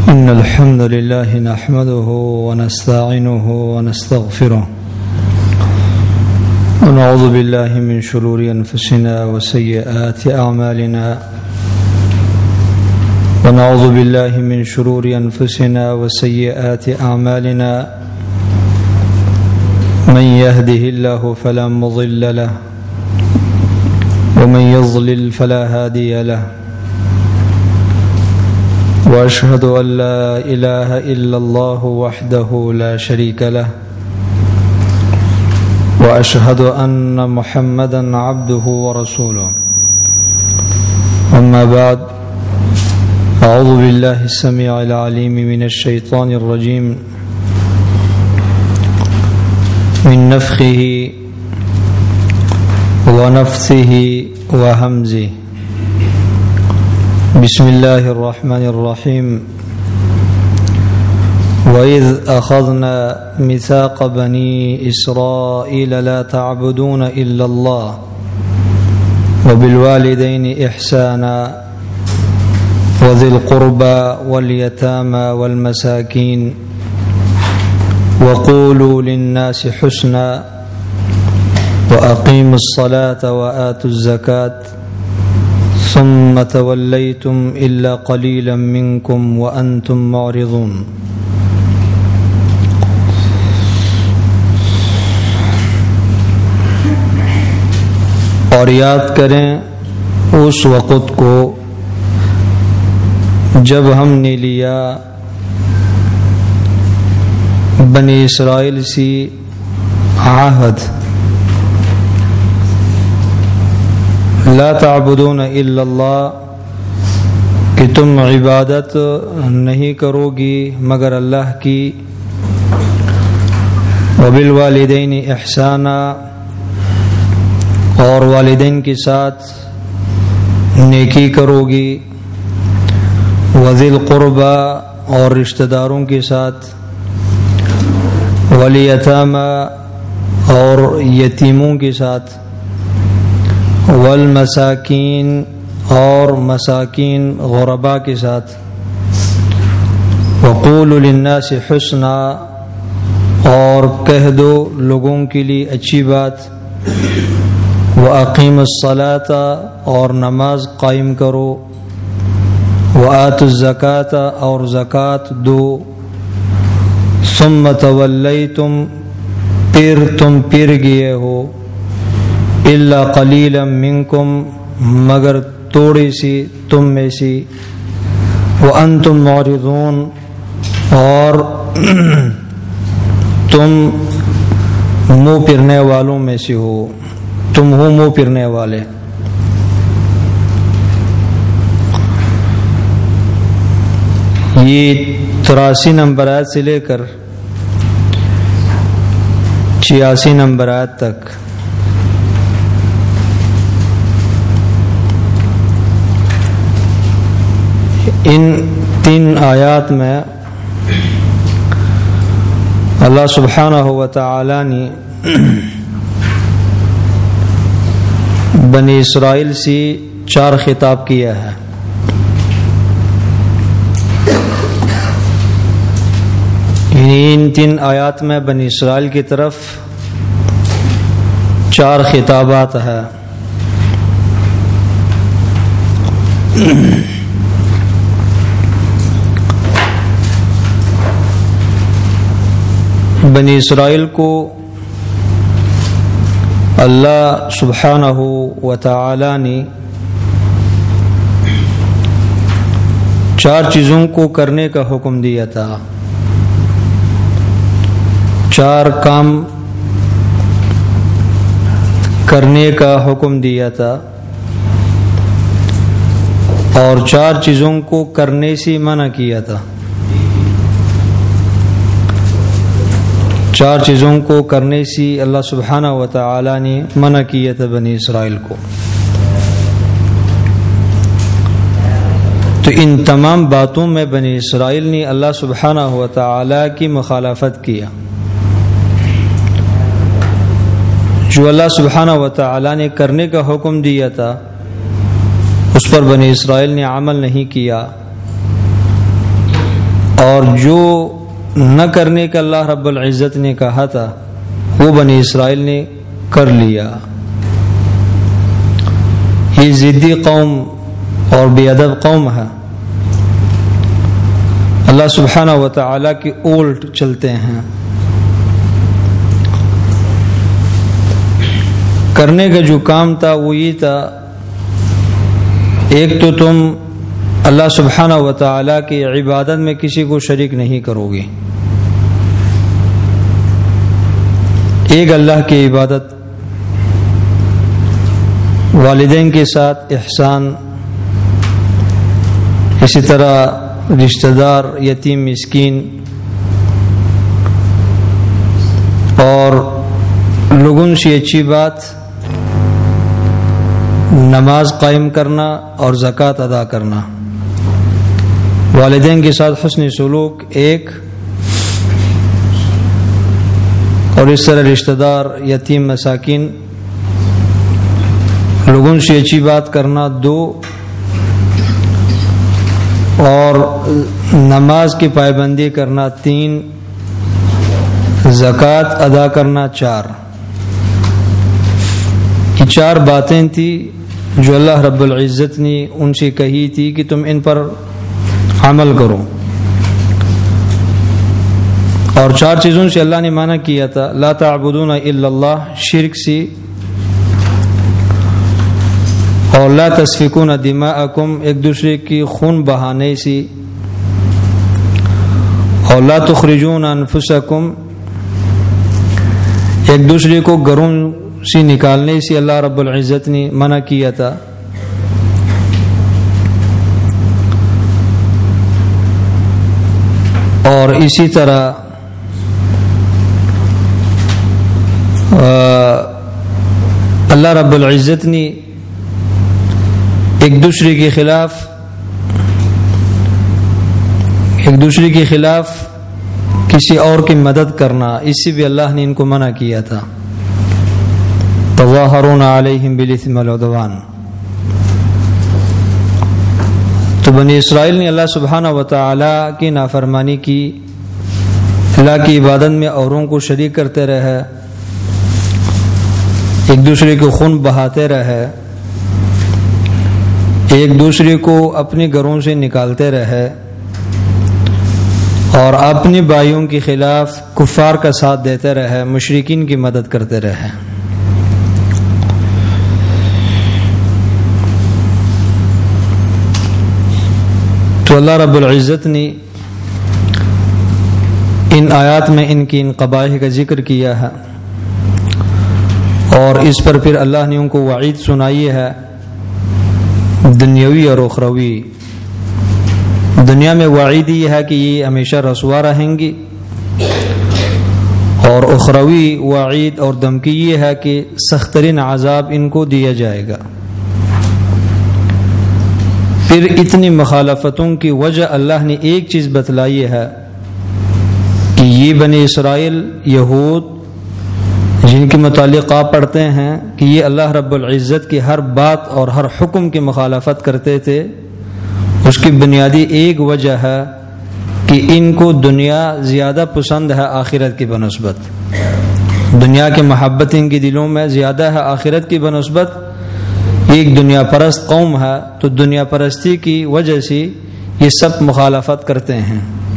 إن الحمد لله نحمده ونستعينه ونستغفره ونعوذ بالله من شرور أنفسنا وسيئات أعمالنا ونعوذ بالله من شرور أنفسنا وسيئات أعمالنا من يهده الله فلا مضل له ومن يضلل فلا هادي له وأشهد أن لا إله إلا الله وحده لا شريك له وأشهد أن محمدا عبده ورسوله أما بعد أعوذ بالله السميع العليم من الشيطان الرجيم من نفخه ونفثه وهمزه بسم الله الرحمن الرحيم وإذ أخذنا ميثاق بني إسرائيل لا تعبدون إلا الله وبالوالدين إحسانا وذي القربى واليتامى والمساكين وقولوا للناس حسنا وأقيموا الصلاة وآتوا الزكاة ثم توليتم إلا قليلا منكم وأنتم معرضون. اور یاد کریں اس وقت کو جب ہم نے لیا بنی اسرائیل سے عہد لا تعبدون الا اللہ کہ تم عبادت نہیں کرو گی مگر اللہ کی، وبالوالدین احسانا اور والدین کے ساتھ نیکی کرو گی، وذی القربى اور رشتہ داروں کے ساتھ، والیتامی اور یتیموں کے ساتھ، والمساکین اور مساکین غرباء کے ساتھ، وقولوا للناس حسنا اور کہہ دو لوگوں کے لیے اچھی بات، وَأَقِيمُوا الصَّلَاةَ اور نماز قائم کرو، وَآتُوا الزَّكَاةَ اور زکوٰۃ دو، ثُمَّ تَوَلَّيْتُمْ پھر تم پھر گئے ہو، الا قلیلا منکم مگر تھوڑی سی تم میں سے، وانتم معرضون اور تم منہ پھرنے والوں میں سے ہو، تم ہو منہ پھرنے والے۔ یہ 83 نمبر آیت سے لے کر 86 نمبر آیت تک ان 3 آیات میں اللہ سبحانہ و تعالی نے بنی اسرائیل سے 4 خطاب کیا ہے۔ ان 3 آیات میں بنی اسرائیل کی طرف 4 خطابات ہیں۔ بنی اسرائیل کو اللہ سبحانہ و تعالی نے 4 چیزوں کو کرنے کا حکم دیا تھا، 4 کام کرنے کا حکم دیا تھا اور 4 چیزوں کو کرنے سے منع کیا تھا۔ 4 چیزوں کو کرنے سے اللہ سبحانہ و تعالی نے منع کیا تھا بنی اسرائیل کو۔ تو ان تمام باتوں میں بنی اسرائیل نے اللہ سبحانہ و تعالی کی مخالفت کیا۔ جو اللہ سبحانہ و تعالی نے کرنے کا حکم دیا تھا اس پر بنی اسرائیل نے عمل نہیں کیا، اور جو نہ کرنے کا اللہ رب العزت نے کہا تھا وہ بنی اسرائیل نے کر لیا۔ یہ ضدی قوم اور بے ادب قوم ہے، اللہ سبحانہ و تعالی کی الٹ چلتے ہیں۔ کرنے کا جو کام تھا وہ یہ تھا، ایک تو تم اللہ سبحانہ و تعالی کی عبادت میں کسی کو شریک نہیں کرو گے، ایک اللہ کی عبادت، والدین کے ساتھ احسان، اسی طرح رشتہ دار، یتیم، مسکین، اور لوگوں سے اچھی بات، نماز قائم کرنا اور زکوٰۃ ادا کرنا، والدین کے ساتھ حسن سلوک ایک، اور اس طرح رشتہ دار، یتیم، مساکین، لوگوں سے اچھی بات کرنا دو، اور نماز کی پابندی کرنا تین، زکوٰۃ ادا کرنا چار۔ یہ چار باتیں تھیں جو اللہ رب العزت نے ان سے کہی تھی کہ تم ان پر عمل کرو، اور چار چیزوں سے اللہ نے منع کیا تھا، لا تعبدون الا اللہ، شرک سے، اور لا تسفکون دماءکم، ایک دوسرے کی خون بہانے سے، اور لا تخرجون انفسکم، ایک دوسرے کو گھروں سے نکالنے سے اللہ رب العزت نے منع کیا تھا۔ اور اسی طرح اللہ رب العزت نے ایک دوسرے کے خلاف کسی اور کی مدد کرنا، اس سے بھی اللہ نے ان کو منع کیا تھا، تظاہرون علیہم بالاثم والعدوان۔ تو بنی اسرائیل نے اللہ سبحانہ و تعالی کی نافرمانی کی، اللہ کی عبادت میں اوروں کو شریک کرتے رہے، ایک دوسرے کو خون بہاتے رہے، ایک دوسرے کو اپنے گھروں سے نکالتے رہے، اور اپنے بھائیوں کے خلاف کفار کا ساتھ دیتے رہے، مشرکین کی مدد کرتے رہے۔ تو اللہ رب العزت نے ان آیات میں ان کی ان قبائح کا ذکر کیا ہے، اور اس پر پھر اللہ نے ان کو وعید سنائی ہے، دنیاوی اور اخروی۔ دنیا میں وعید یہ ہے کہ یہ ہمیشہ رسوا رہیں گی، اور اخروی وعید اور دھمکی یہ ہے کہ سخت ترین عذاب ان کو دیا جائے گا۔ پھر اتنی مخالفتوں کی وجہ اللہ نے ایک چیز بتلائی ہے کہ یہ بنی اسرائیل، یہود، جن کے متعلق آپ پڑھتے ہیں کہ یہ اللہ رب العزت کی ہر بات اور ہر حکم کی مخالفت کرتے تھے، اس کی بنیادی ایک وجہ ہے کہ ان کو دنیا زیادہ پسند ہے آخرت کی بنسبت، دنیا کی محبت ان کے دلوں میں زیادہ ہے آخرت کی بنسبت۔ ایک دنیا پرست قوم ہے، تو دنیا پرستی کی وجہ سے یہ سب مخالفت کرتے ہیں۔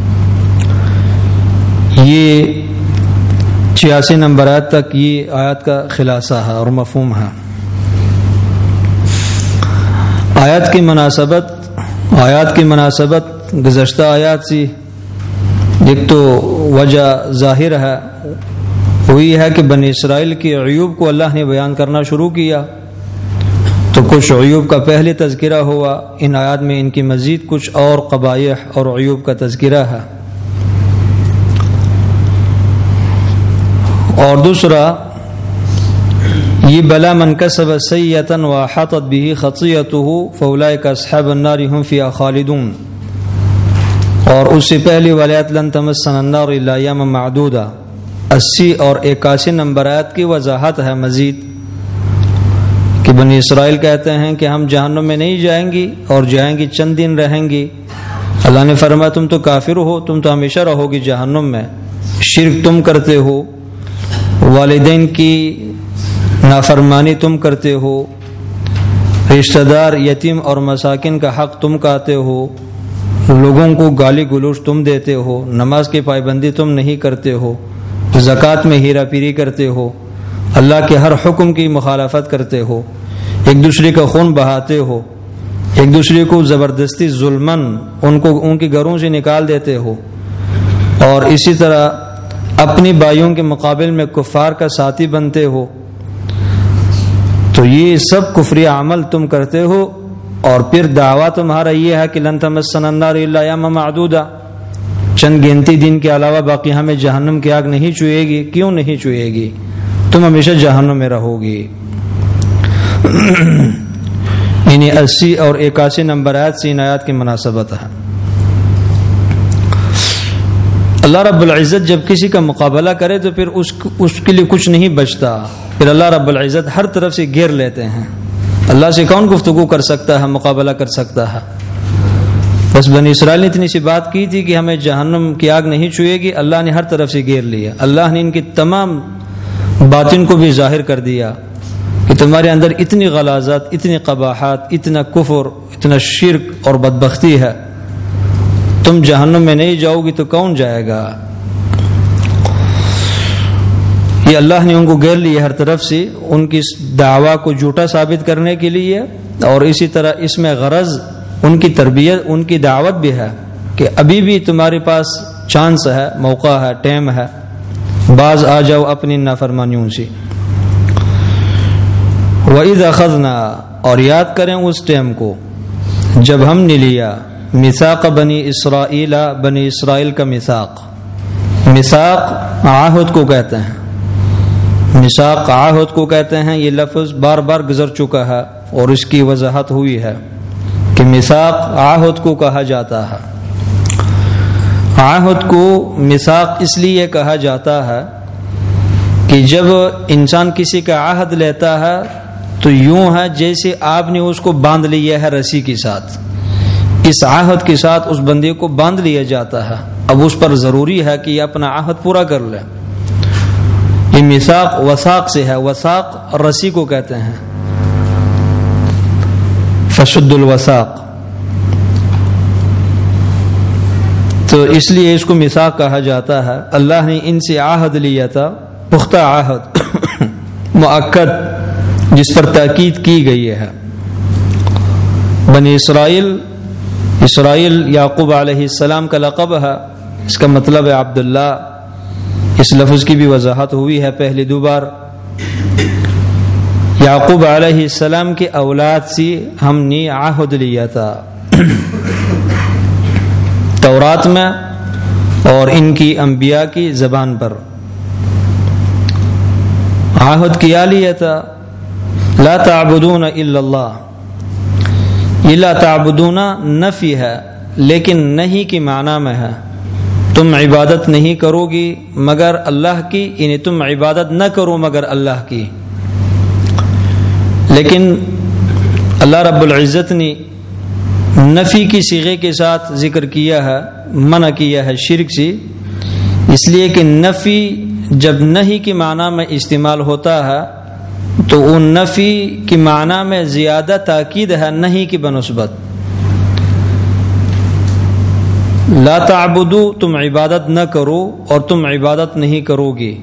یہ 86 نمبر آیت تک یہ آیت کا خلاصہ ہے اور مفہوم ہے۔ آیات کی مناسبت گزشتہ آیات سے ایک تو وجہ ظاہر ہے، وہی ہے کہ بنی اسرائیل کے عیوب کو اللہ نے بیان کرنا شروع کیا، تو کچھ عیوب کا پہلے تذکرہ ہوا، ان آیات میں ان کی مزید کچھ اور قبائح اور عیوب کا تذکرہ ہے۔ اور دوسرا یہ بلا من کسب سیئۃ واحاطت به خطیئته فاولئک اصحاب النار هم فیہا خالدون، اور اس سے پہلی والی آیت لن تمسنا النار الا ایاما معدودہ، 80 اور 81 نمبر آیت کی وضاحت ہے مزید کہ بنی اسرائیل کہتے ہیں کہ ہم جہنم میں نہیں جائیں گی، اور جائیں گی چند دن رہیں گی، اللہ نے فرمایا تم تو کافر ہو، تم تو ہمیشہ رہو گی جہنم میں، شرک تم کرتے ہو، والدین کی نافرمانی تم کرتے ہو، رشتہ دار یتیم اور مساکین کا حق تم کھاتے ہو، لوگوں کو گالی گلوچ تم دیتے ہو، نماز کی پابندی تم نہیں کرتے ہو، زکوٰۃ میں ہیرا پھیری کرتے ہو، اللہ کے ہر حکم کی مخالفت کرتے ہو، ایک دوسرے کا خون بہاتے ہو، ایک دوسرے کو زبردستی ظلمن ان کے گھروں سے نکال دیتے ہو، اور اسی طرح اپنی بھائیوں کے مقابل میں کفار کا ساتھی بنتے ہو، تو یہ سب کفری عمل تم کرتے ہو، اور پھر دعویٰ تمہارا یہ ہے کہ لن تمسنا النار الا ایاما معدودہ، چند گنتی دن کے علاوہ باقی ہمیں جہنم کی آگ نہیں چھوئے گی۔ کیوں نہیں چھوئے گی؟ تم ہمیشہ جہنم میں رہو گی۔ یعنی 80 اور 81 نمبر آیت سے ان آیات کی مناسبت ہے۔ اللہ رب العزت جب کسی کا مقابلہ کرے تو پھر اس کے لیے کچھ نہیں بچتا، پھر اللہ رب العزت ہر طرف سے گھیر لیتے ہیں۔ اللہ سے کون گفتگو کر سکتا ہے، مقابلہ کر سکتا ہے؟ بس بنی اسرائیل نے اتنی سی بات کی تھی کہ ہمیں جہنم کی آگ نہیں چھوئے گی، اللہ نے ہر طرف سے گھیر لیا، اللہ نے ان کی تمام باطن کو بھی ظاہر کر دیا کہ تمہارے اندر اتنی غلاظت، اتنی قباحت، اتنا کفر، اتنا شرک اور بدبختی ہے، تم جہنم میں نہیں جاؤ گی تو کون جائے گا؟ یہ اللہ نے ان کو گھیر لیا ہر طرف سے، ان کی دعویٰ کو جھوٹا ثابت کرنے کے لیے، اور اسی طرح اس میں غرض ان کی تربیت، ان کی دعوت بھی ہے کہ ابھی بھی تمہارے پاس چانس ہے، موقع ہے، ٹائم ہے، باز آ جاؤ اپنی نافرمانیوں سے۔ وَإِذْ أَخَذْنَا، اور یاد کریں اس ٹائم کو جب ہم نے لیا میثاق بنی اسرائیل، بنی اسرائیل کا میثاق، میثاق عہد کو کہتے ہیں، میثاق عہد کو کہتے ہیں، یہ لفظ بار بار گزر چکا ہے اور اس کی وضاحت ہوئی ہے کہ میثاق عہد کو کہا جاتا ہے۔ عہد کو میثاق اس لیے کہا جاتا ہے کہ جب انسان کسی کا عہد لیتا ہے تو یوں ہے جیسے آپ نے اس کو باندھ لیا ہے رسی کے ساتھ، اس عہد کے ساتھ اس بندے کو باندھ لیا جاتا ہے، اب اس پر ضروری ہے کہ یہ اپنا عہد پورا کر لے۔ یہ میثاق وثاق سے ہے، وثاق رسی کو کہتے ہیں، فشد الوثاق، تو اس لیے اس کو میثاق کہا جاتا ہے۔ اللہ نے ان سے عہد لیا تھا، پختہ عہد مؤکد، جس پر تاکید کی گئی ہے۔ بنی اسرائیل یعقوب علیہ السلام کا لقب ہے، اس کا مطلب ہے عبداللہ، اس لفظ کی بھی وضاحت ہوئی ہے پہلی دو بار۔ یعقوب علیہ السلام کی اولاد سے ہم نے عہد لیا تھا تورات میں اور ان کی انبیاء کی زبان پر عہد کیا لیا تھا، لا تعبدون الا اللہ۔ یہ لا تعبدون نفی ہے لیکن نہیں کی معنی میں ہے، تم عبادت نہیں کرو گی مگر اللہ کی، یعنی تم عبادت نہ کرو مگر اللہ کی۔ لیکن اللہ رب العزت نے نفی کی صیغے کے ساتھ ذکر کیا ہے، منع کیا ہے شرک سے، اس لیے کہ نفی جب نہیں کی معنی میں استعمال ہوتا ہے تو وہ نفی کی معنی میں زیادہ تاکید ہے نہیں کی بنسبت۔ لا تعبدو، تم عبادت نہ کرو اور تم عبادت نہیں کرو گے،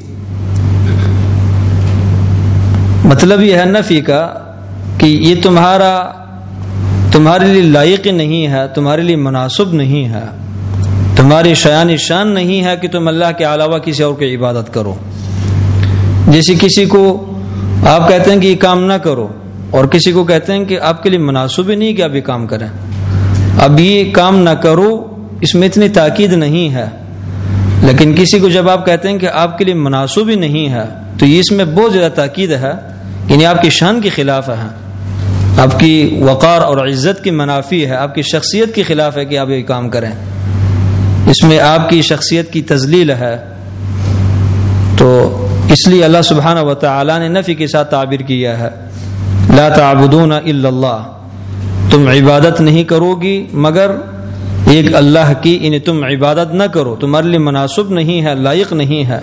مطلب یہ ہے نفی کا کہ یہ تمہارے لیے لائق نہیں ہے، تمہارے لیے مناسب نہیں ہے، تمہاری شان نہیں ہے کہ تم اللہ کے علاوہ کسی اور کی عبادت کرو۔ جیسے کسی کو آپ کہتے ہیں کہ یہ کام نہ کرو، اور کسی کو کہتے ہیں کہ آپ کے لیے مناسب ہی نہیں کہ آپ یہ کام کریں، اب یہ کام نہ کرو، اس میں اتنی تاکید نہیں ہے۔ لیکن کسی کو جب آپ کہتے ہیں کہ آپ کے لیے مناسب ہی نہیں ہے تو یہ اس میں بہت زیادہ تاکید ہے، یعنی آپ کی شان کے خلاف ہے، آپ کی وقار اور عزت کی منافی ہے، آپ کی شخصیت کے خلاف ہے کہ آپ یہ کام کریں، اس میں آپ کی شخصیت کی تذلیل ہے۔ تو اس لیے اللہ سبحانہ و تعالی نے نفی کے ساتھ تعبیر کیا ہے، لا تعبدون الا اللہ، تم عبادت نہیں کرو گی مگر ایک اللہ کی انہیں تم عبادت نہ کرو، تمہارے لیے مناسب نہیں ہے، لائق نہیں ہے.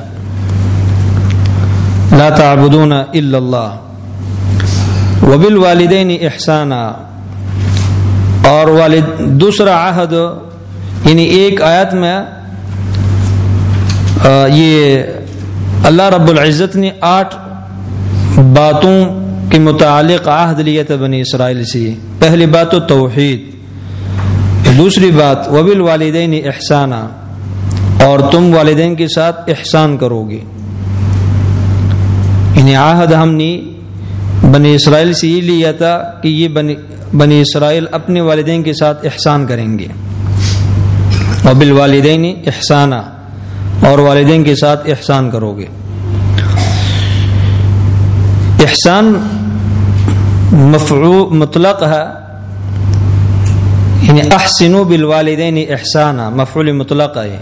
لا تعبدون الا اللہ وبالوالدین احسانا. اور دوسرا عہد یعنی ایک آیت میں یہ اللہ رب العزت نے 8 باتوں کے متعلق عہد لیا تھا بنی اسرائیل سے. پہلی بات تو توحید، دوسری بات وبالوالدین احسانا، اور تم والدین کے ساتھ احسان کرو گے. یعنی عہد ہم نے بنی اسرائیل سے یہ لیا تھا کہ یہ بنی اسرائیل اپنے والدین کے ساتھ احسان کریں گے. وبالوالدین احسانا، اور والدین کے ساتھ احسان کرو گے. احسان مفعول مطلق ہے، یعنی احسنوا بالوالدین احسانا مفعول مطلق ہے،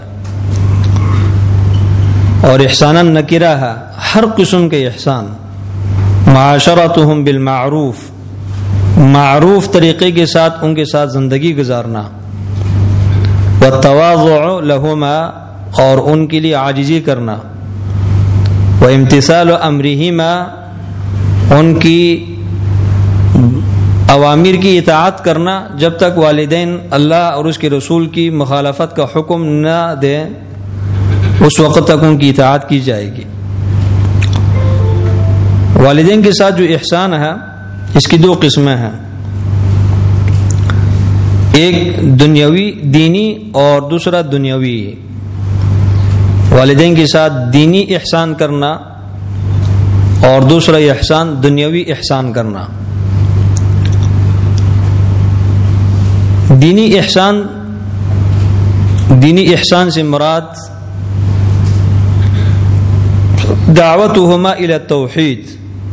اور احسانا نکرہ ہے، ہر قسم کے احسان. معاشرتہم بالمعروف، معروف طریقے کے ساتھ ان کے ساتھ زندگی گزارنا. والتواضع لہما، اور ان کے لیے عاجزی کرنا. وامتثال امرہما، ان کی اوامر کی اطاعت کرنا جب تک والدین اللہ اور اس کے رسول کی مخالفت کا حکم نہ دیں اس وقت تک ان کی اطاعت کی جائے گی. والدین کے ساتھ جو احسان ہے اس کی 2 قسمیں ہیں، ایک دنیاوی دینی اور دوسرا دنیاوی. والدین کے ساتھ دینی احسان کرنا اور دوسرا احسان دنیاوی احسان کرنا. دینی احسان سے مراد دعوتہما الی التوحید،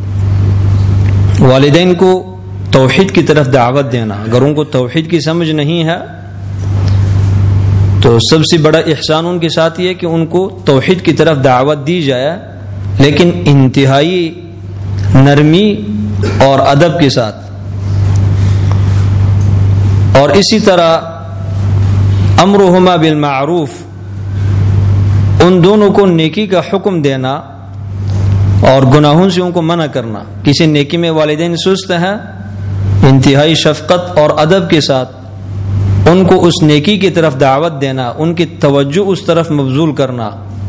والدین کو توحید کی طرف دعوت دینا. اگر ان کو توحید کی سمجھ نہیں ہے تو سب سے بڑا احسان ان کے ساتھ یہ کہ ان کو توحید کی طرف دعوت دی جائے، لیکن انتہائی نرمی اور ادب کے ساتھ. اور اسی طرح امرہما بالمعروف، ان دونوں کو نیکی کا حکم دینا اور گناہوں سے ان کو منع کرنا. کسی نیکی میں والدین سست ہیں، انتہائی شفقت اور ادب کے ساتھ ان کو اس نیکی کی طرف دعوت دینا، ان کی توجہ اس طرف مبذول کرنا.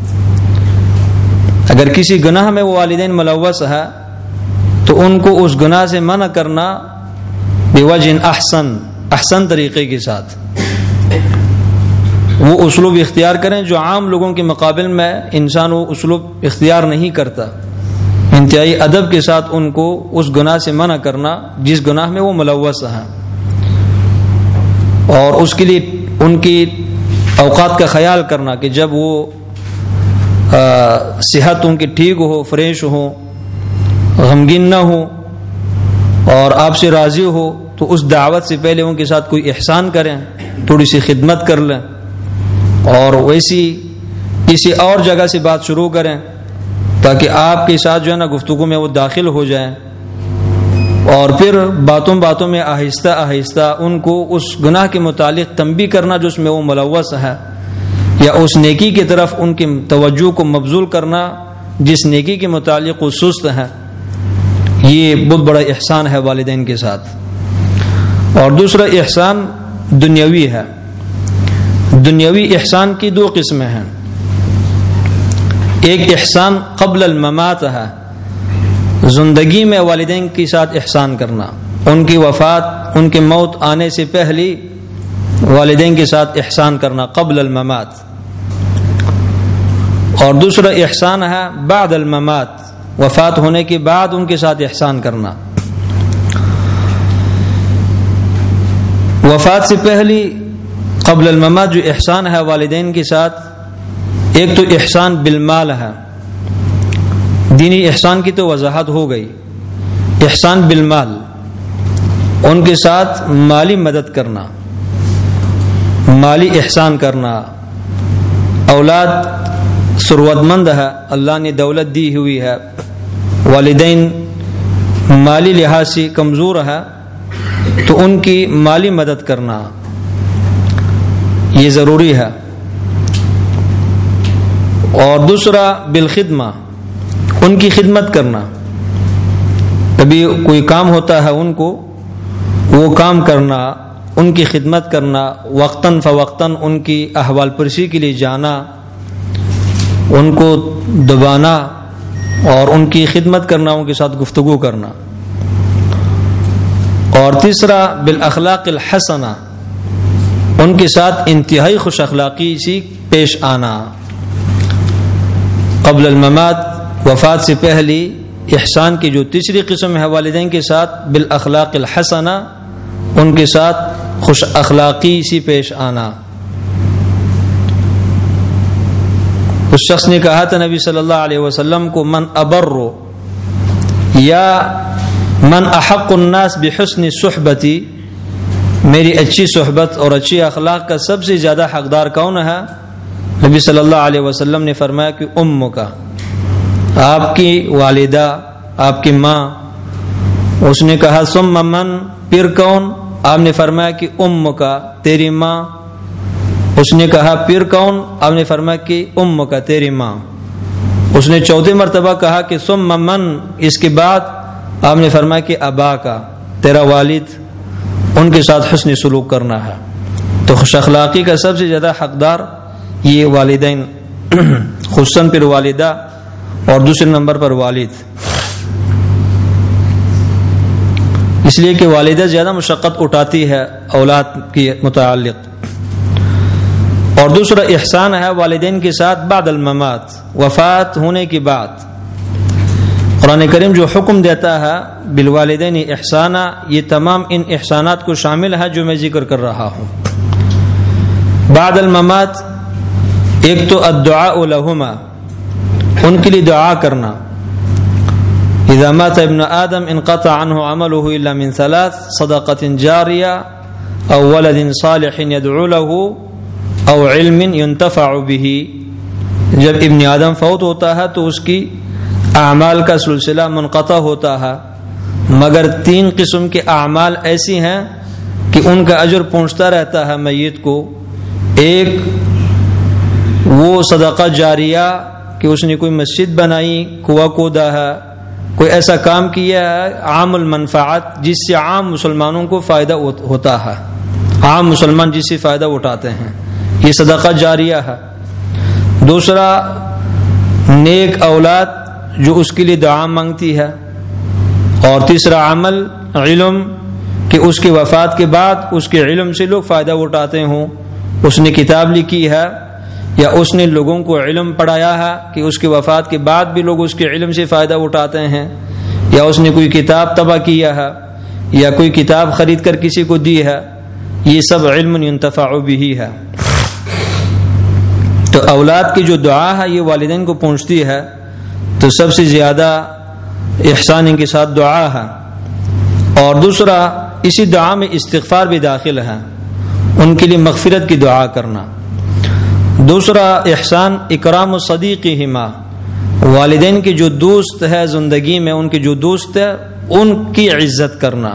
اگر کسی گناہ میں وہ والدین ملوث ہے تو ان کو اس گناہ سے منع کرنا بوجہ احسن طریقے کے ساتھ. وہ اسلوب اختیار کریں جو عام لوگوں کے مقابل میں انسان وہ اسلوب اختیار نہیں کرتا. انتہائی ادب کے ساتھ ان کو اس گناہ سے منع کرنا جس گناہ میں وہ ملوث ہیں، اور اس کے لیے ان کی اوقات کا خیال کرنا کہ جب وہ صحت ان کی ٹھیک ہو، فریش ہو، غمگین نہ ہو اور آپ سے راضی ہو، تو اس دعوت سے پہلے ان کے ساتھ کوئی احسان کریں، تھوڑی سی خدمت کر لیں، اور ویسی کسی اور جگہ سے بات شروع کریں تاکہ آپ کے ساتھ جو ہے نا گفتگو میں وہ داخل ہو جائیں، اور پھر باتوں میں آہستہ آہستہ ان کو اس گناہ کے متعلق تنبیہ کرنا جو اس میں وہ ملوث ہے، یا اس نیکی کی طرف ان کی توجہ کو مبذول کرنا جس نیکی کے متعلق وہ سست ہے. یہ بہت بڑا احسان ہے والدین کے ساتھ. اور دوسرا احسان دنیاوی ہے. دنیاوی احسان کی 2 قسمیں ہیں. ایک احسان قبل الممات ہے، زندگی میں والدین کے ساتھ احسان کرنا، ان کی وفات، ان کی موت آنے سے پہلے والدین کے ساتھ احسان کرنا قبل الممات. اور دوسرا احسان ہے بعد الممات، وفات ہونے کے بعد ان کے ساتھ احسان کرنا. وفات سے پہلے قبل الممات جو احسان ہے والدین کے ساتھ، ایک تو احسان بالمال ہے. دینی احسان کی تو وضاحت ہو گئی. احسان بالمال، ان کے ساتھ مالی مدد کرنا، مالی احسان کرنا. اولاد ثروت مند ہے، اللہ نے دولت دی ہوئی ہے، والدین مالی لحاظ سے کمزور ہے تو ان کی مالی مدد کرنا. یہ ضروری ہے. اور دوسرا بالخدمہ، ان کی خدمت کرنا. کبھی کوئی کام ہوتا ہے ان کو، وہ کام کرنا، ان کی خدمت کرنا، وقتاً فوقتاً ان کی احوال پرسی کے لیے جانا، ان کو دبانا اور ان کی خدمت کرنا، ان کے ساتھ گفتگو کرنا. اور تیسرا بالاخلاق الحسنہ، ان کے ساتھ انتہائی خوش اخلاقی سے پیش آنا. قبل الممات، وفات سے پہلی احسان کی جو تیسری قسم ہے والدین کے ساتھ بالاخلاق الحسنہ، ان کے ساتھ خوش اخلاقی سے پیش آنا. اس شخص نے کہا تھا نبی صلی اللہ علیہ وسلم کو، من ابر یا من احق الناس بحسن صحبتی، میری اچھی صحبت اور اچھی اخلاق کا سب سے زیادہ حقدار کون ہے؟ نبی صلی اللہ علیہ وسلم نے فرمایا کہ ام کا، آپ کی والدہ، آپ کی ماں. اس نے کہا ثم من، پھر کون؟ آپ نے فرمایا کہ ام کا، تیری ماں. اس نے کہا پھر کون؟ آپ نے فرمایا کہ ام کا، تیری ماں. اس نے چوتھی مرتبہ کہا کہ ثم من، اس کے بعد آپ نے فرمایا کہ ابا کا، تیرا والد. ان کے ساتھ حسن سلوک کرنا ہے. تو خوش اخلاقی کا سب سے زیادہ حقدار یہ والدین، خصوصاً پھر والدہ اور دوسرے نمبر پر والد. اس لیے کہ والدہ زیادہ مشقت اٹھاتی ہے اولاد کے متعلق. اور دوسرا احسان ہے والدین کے ساتھ بعد الممات، وفات ہونے کے بعد. قرآن کریم جو حکم دیتا ہے بالوالدین احسانہ، یہ تمام ان احسانات کو شامل ہے جو میں ذکر کر رہا ہوں. بعد الممات، ایک تو الدعاء لہما، ان کے لیے دعا کرنا. اذا مات ابن آدم انقطع عنه عمله الا من ثلاث، صدقة جاریہ او ولد صالح يدعو له او علم ينتفع به. جب ابن آدم فوت ہوتا ہے تو اس کی اعمال کا سلسلہ منقطع ہوتا ہے، مگر 3 قسم کے اعمال ایسی ہیں کہ ان کا اجر پہنچتا رہتا ہے میت کو. ایک وہ صدقہ جاریہ کہ اس نے کوئی مسجد بنائی، کنواں کھودا ہے، کوئی ایسا کام کیا ہے عام المنفعت جس سے عام مسلمانوں کو فائدہ ہوتا ہے، عام مسلمان جس سے فائدہ اٹھاتے ہیں، یہ صدقہ جاریہ ہے. دوسرا نیک اولاد جو اس کے لیے دعا مانگتی ہے. اور تیسرا عمل علم کہ اس کی وفات کے بعد اس کے علم سے لوگ فائدہ اٹھاتے ہوں. اس نے کتاب لکھی ہے یا اس نے لوگوں کو علم پڑھایا ہے کہ اس کی وفات کے بعد بھی لوگ اس کے علم سے فائدہ اٹھاتے ہیں، یا اس نے کوئی کتاب طبع کیا ہے یا کوئی کتاب خرید کر کسی کو دی ہے. یہ سب علم ينتفع به ہے. تو اولاد کی جو دعا ہے یہ والدین کو پہنچتی ہے، تو سب سے زیادہ احسان ان کے ساتھ دعا ہے. اور دوسرا اسی دعا میں استغفار بھی داخل ہے، ان کے لیے مغفرت کی دعا کرنا. دوسرا احسان اکرام صدیقہما، والدین کے جو دوست ہے زندگی میں، ان کے جو دوست ہے ان کی عزت کرنا.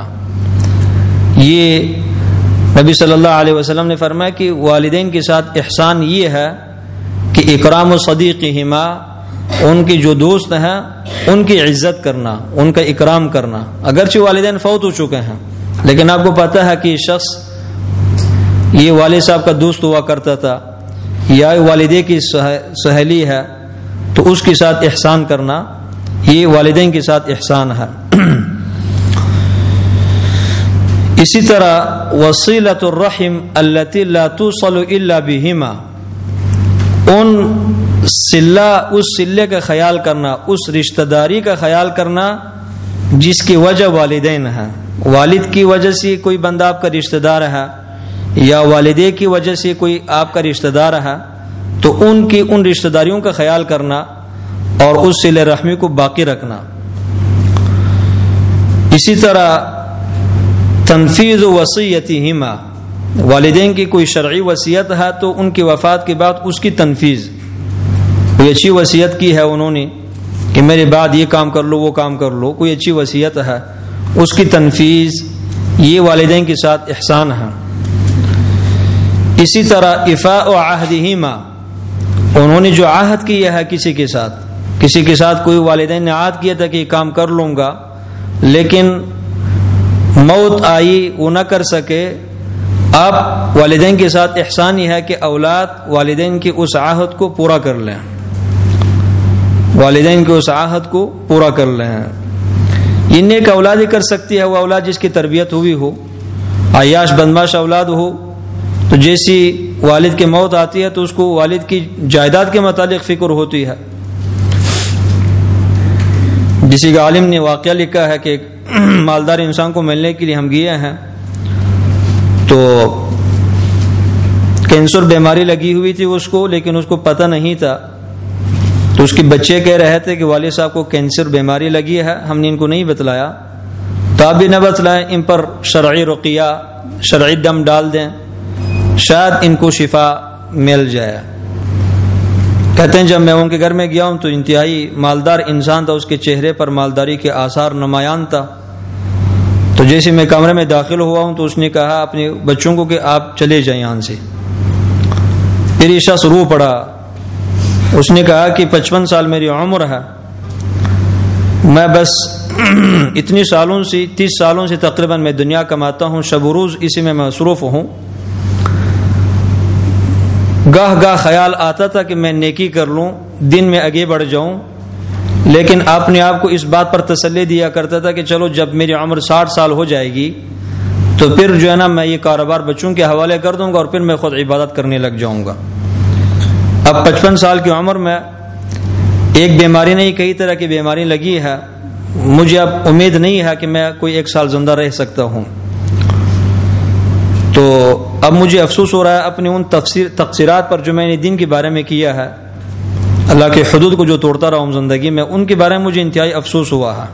یہ نبی صلی اللہ علیہ وسلم نے فرمایا کہ والدین کے ساتھ احسان یہ ہے کہ اکرام صدیقہما، ان کے جو دوست ہیں ان کی عزت کرنا، ان کا اکرام کرنا. اگرچہ والدین فوت ہو چکے ہیں لیکن آپ کو پتہ ہے کہ یہ شخص یہ والد صاحب کا دوست ہوا کرتا تھا یا والدے کی سہیلی ہے، تو اس کے ساتھ احسان کرنا یہ والدین کے ساتھ احسان ہے. اسی طرح وصیلۃ الرحم التي لا توصل الا بهما، اس صلے کا خیال کرنا، اس رشتہ داری کا خیال کرنا جس کی وجہ والدین ہے. والد کی وجہ سے کوئی بندہ آپ کا رشتہ دار ہے یا والدے کی وجہ سے کوئی آپ کا رشتہ دار ہے، تو ان رشتہ داریوں کا خیال کرنا اور اس صلہ رحمی کو باقی رکھنا. اسی طرح تنفیذ وصیتہما، والدین کی کوئی شرعی وصیت ہے تو ان کی وفات کے بعد اس کی تنفیذ، کوئی اچھی وصیت کی ہے انہوں نے کہ میرے بعد یہ کام کر لو وہ کام کر لو، کوئی اچھی وصیت ہے اس کی تنفیذ، یہ والدین کے ساتھ احسان ہے. اسی طرح افاء عہدہما، انہوں نے جو عہد کیا ہے کسی کے ساتھ کوئی والدین نے عہد کیا تھا کہ یہ کام کر لوں گا، لیکن موت آئی وہ نہ کر سکے، اب والدین کے ساتھ احسان یہ ہے کہ اولاد والدین کے اس عہد کو پورا کر لیں، والدین کے اس عہد کو پورا کر لیں۔ یہ نیک اولاد ہی کر سکتی ہے، وہ اولاد جس کی تربیت ہوئی ہو، عیاش بدماش اولاد ہو تو جیسی والد کی موت آتی ہے تو اس کو والد کی جائیداد کے متعلق فکر ہوتی ہے۔ کسی کا عالم نے واقعہ لکھا ہے کہ ایک مالدار انسان کو ملنے کے لیے ہم گئے ہیں تو کینسر بیماری لگی ہوئی تھی اس کو، لیکن اس کو پتہ نہیں تھا، تو اس کے بچے کہہ رہے تھے کہ والد صاحب کو کینسر بیماری لگی ہے، ہم نے ان کو نہیں بتلایا، تو آپ بھی نہ بتلائیں، ان پر شرعی رقیہ شرعی دم ڈال دیں، شاید ان کو شفا مل جائے۔ کہتے ہیں جب میں ان کے گھر میں گیا ہوں تو انتہائی مالدار انسان تھا، اس کے چہرے پر مالداری کے آثار نمایاں تھا، تو جیسے میں کمرے میں داخل ہوا ہوں تو اس نے کہا اپنے بچوں کو کہ آپ چلے جائیں یہاں سے۔ پھر یہ شخص رو پڑا، اس نے کہا کہ 55 سال میری عمر ہے، میں بس اتنی سالوں سے 30 سالوں سے تقریباً میں دنیا کماتا ہوں، شب و روز اسی میں مصروف ہوں، گاہ خیال آتا تھا کہ میں نیکی کر لوں، دن میں آگے بڑھ جاؤں، لیکن اپنے آپ کو اس بات پر تسلی دیا کرتا تھا کہ چلو جب میری عمر 60 سال ہو جائے گی تو پھر جو ہے نا میں یہ کاروبار بچوں کے حوالے کر دوں گا اور پھر میں خود عبادت کرنے لگ جاؤں گا۔ اب 55 سال کی عمر میں ایک بیماری نہیں کئی طرح کی بیماری لگی ہے، مجھے اب امید نہیں ہے کہ میں کوئی 1 سال زندہ رہ سکتا ہوں، تو اب مجھے افسوس ہو رہا ہے اپنے ان تقصیرات پر جو میں نے دین کے بارے میں کیا ہے، اللہ کے حدود کو جو توڑتا رہا ہوں زندگی میں، ان کے بارے میں مجھے انتہائی افسوس ہوا ہے۔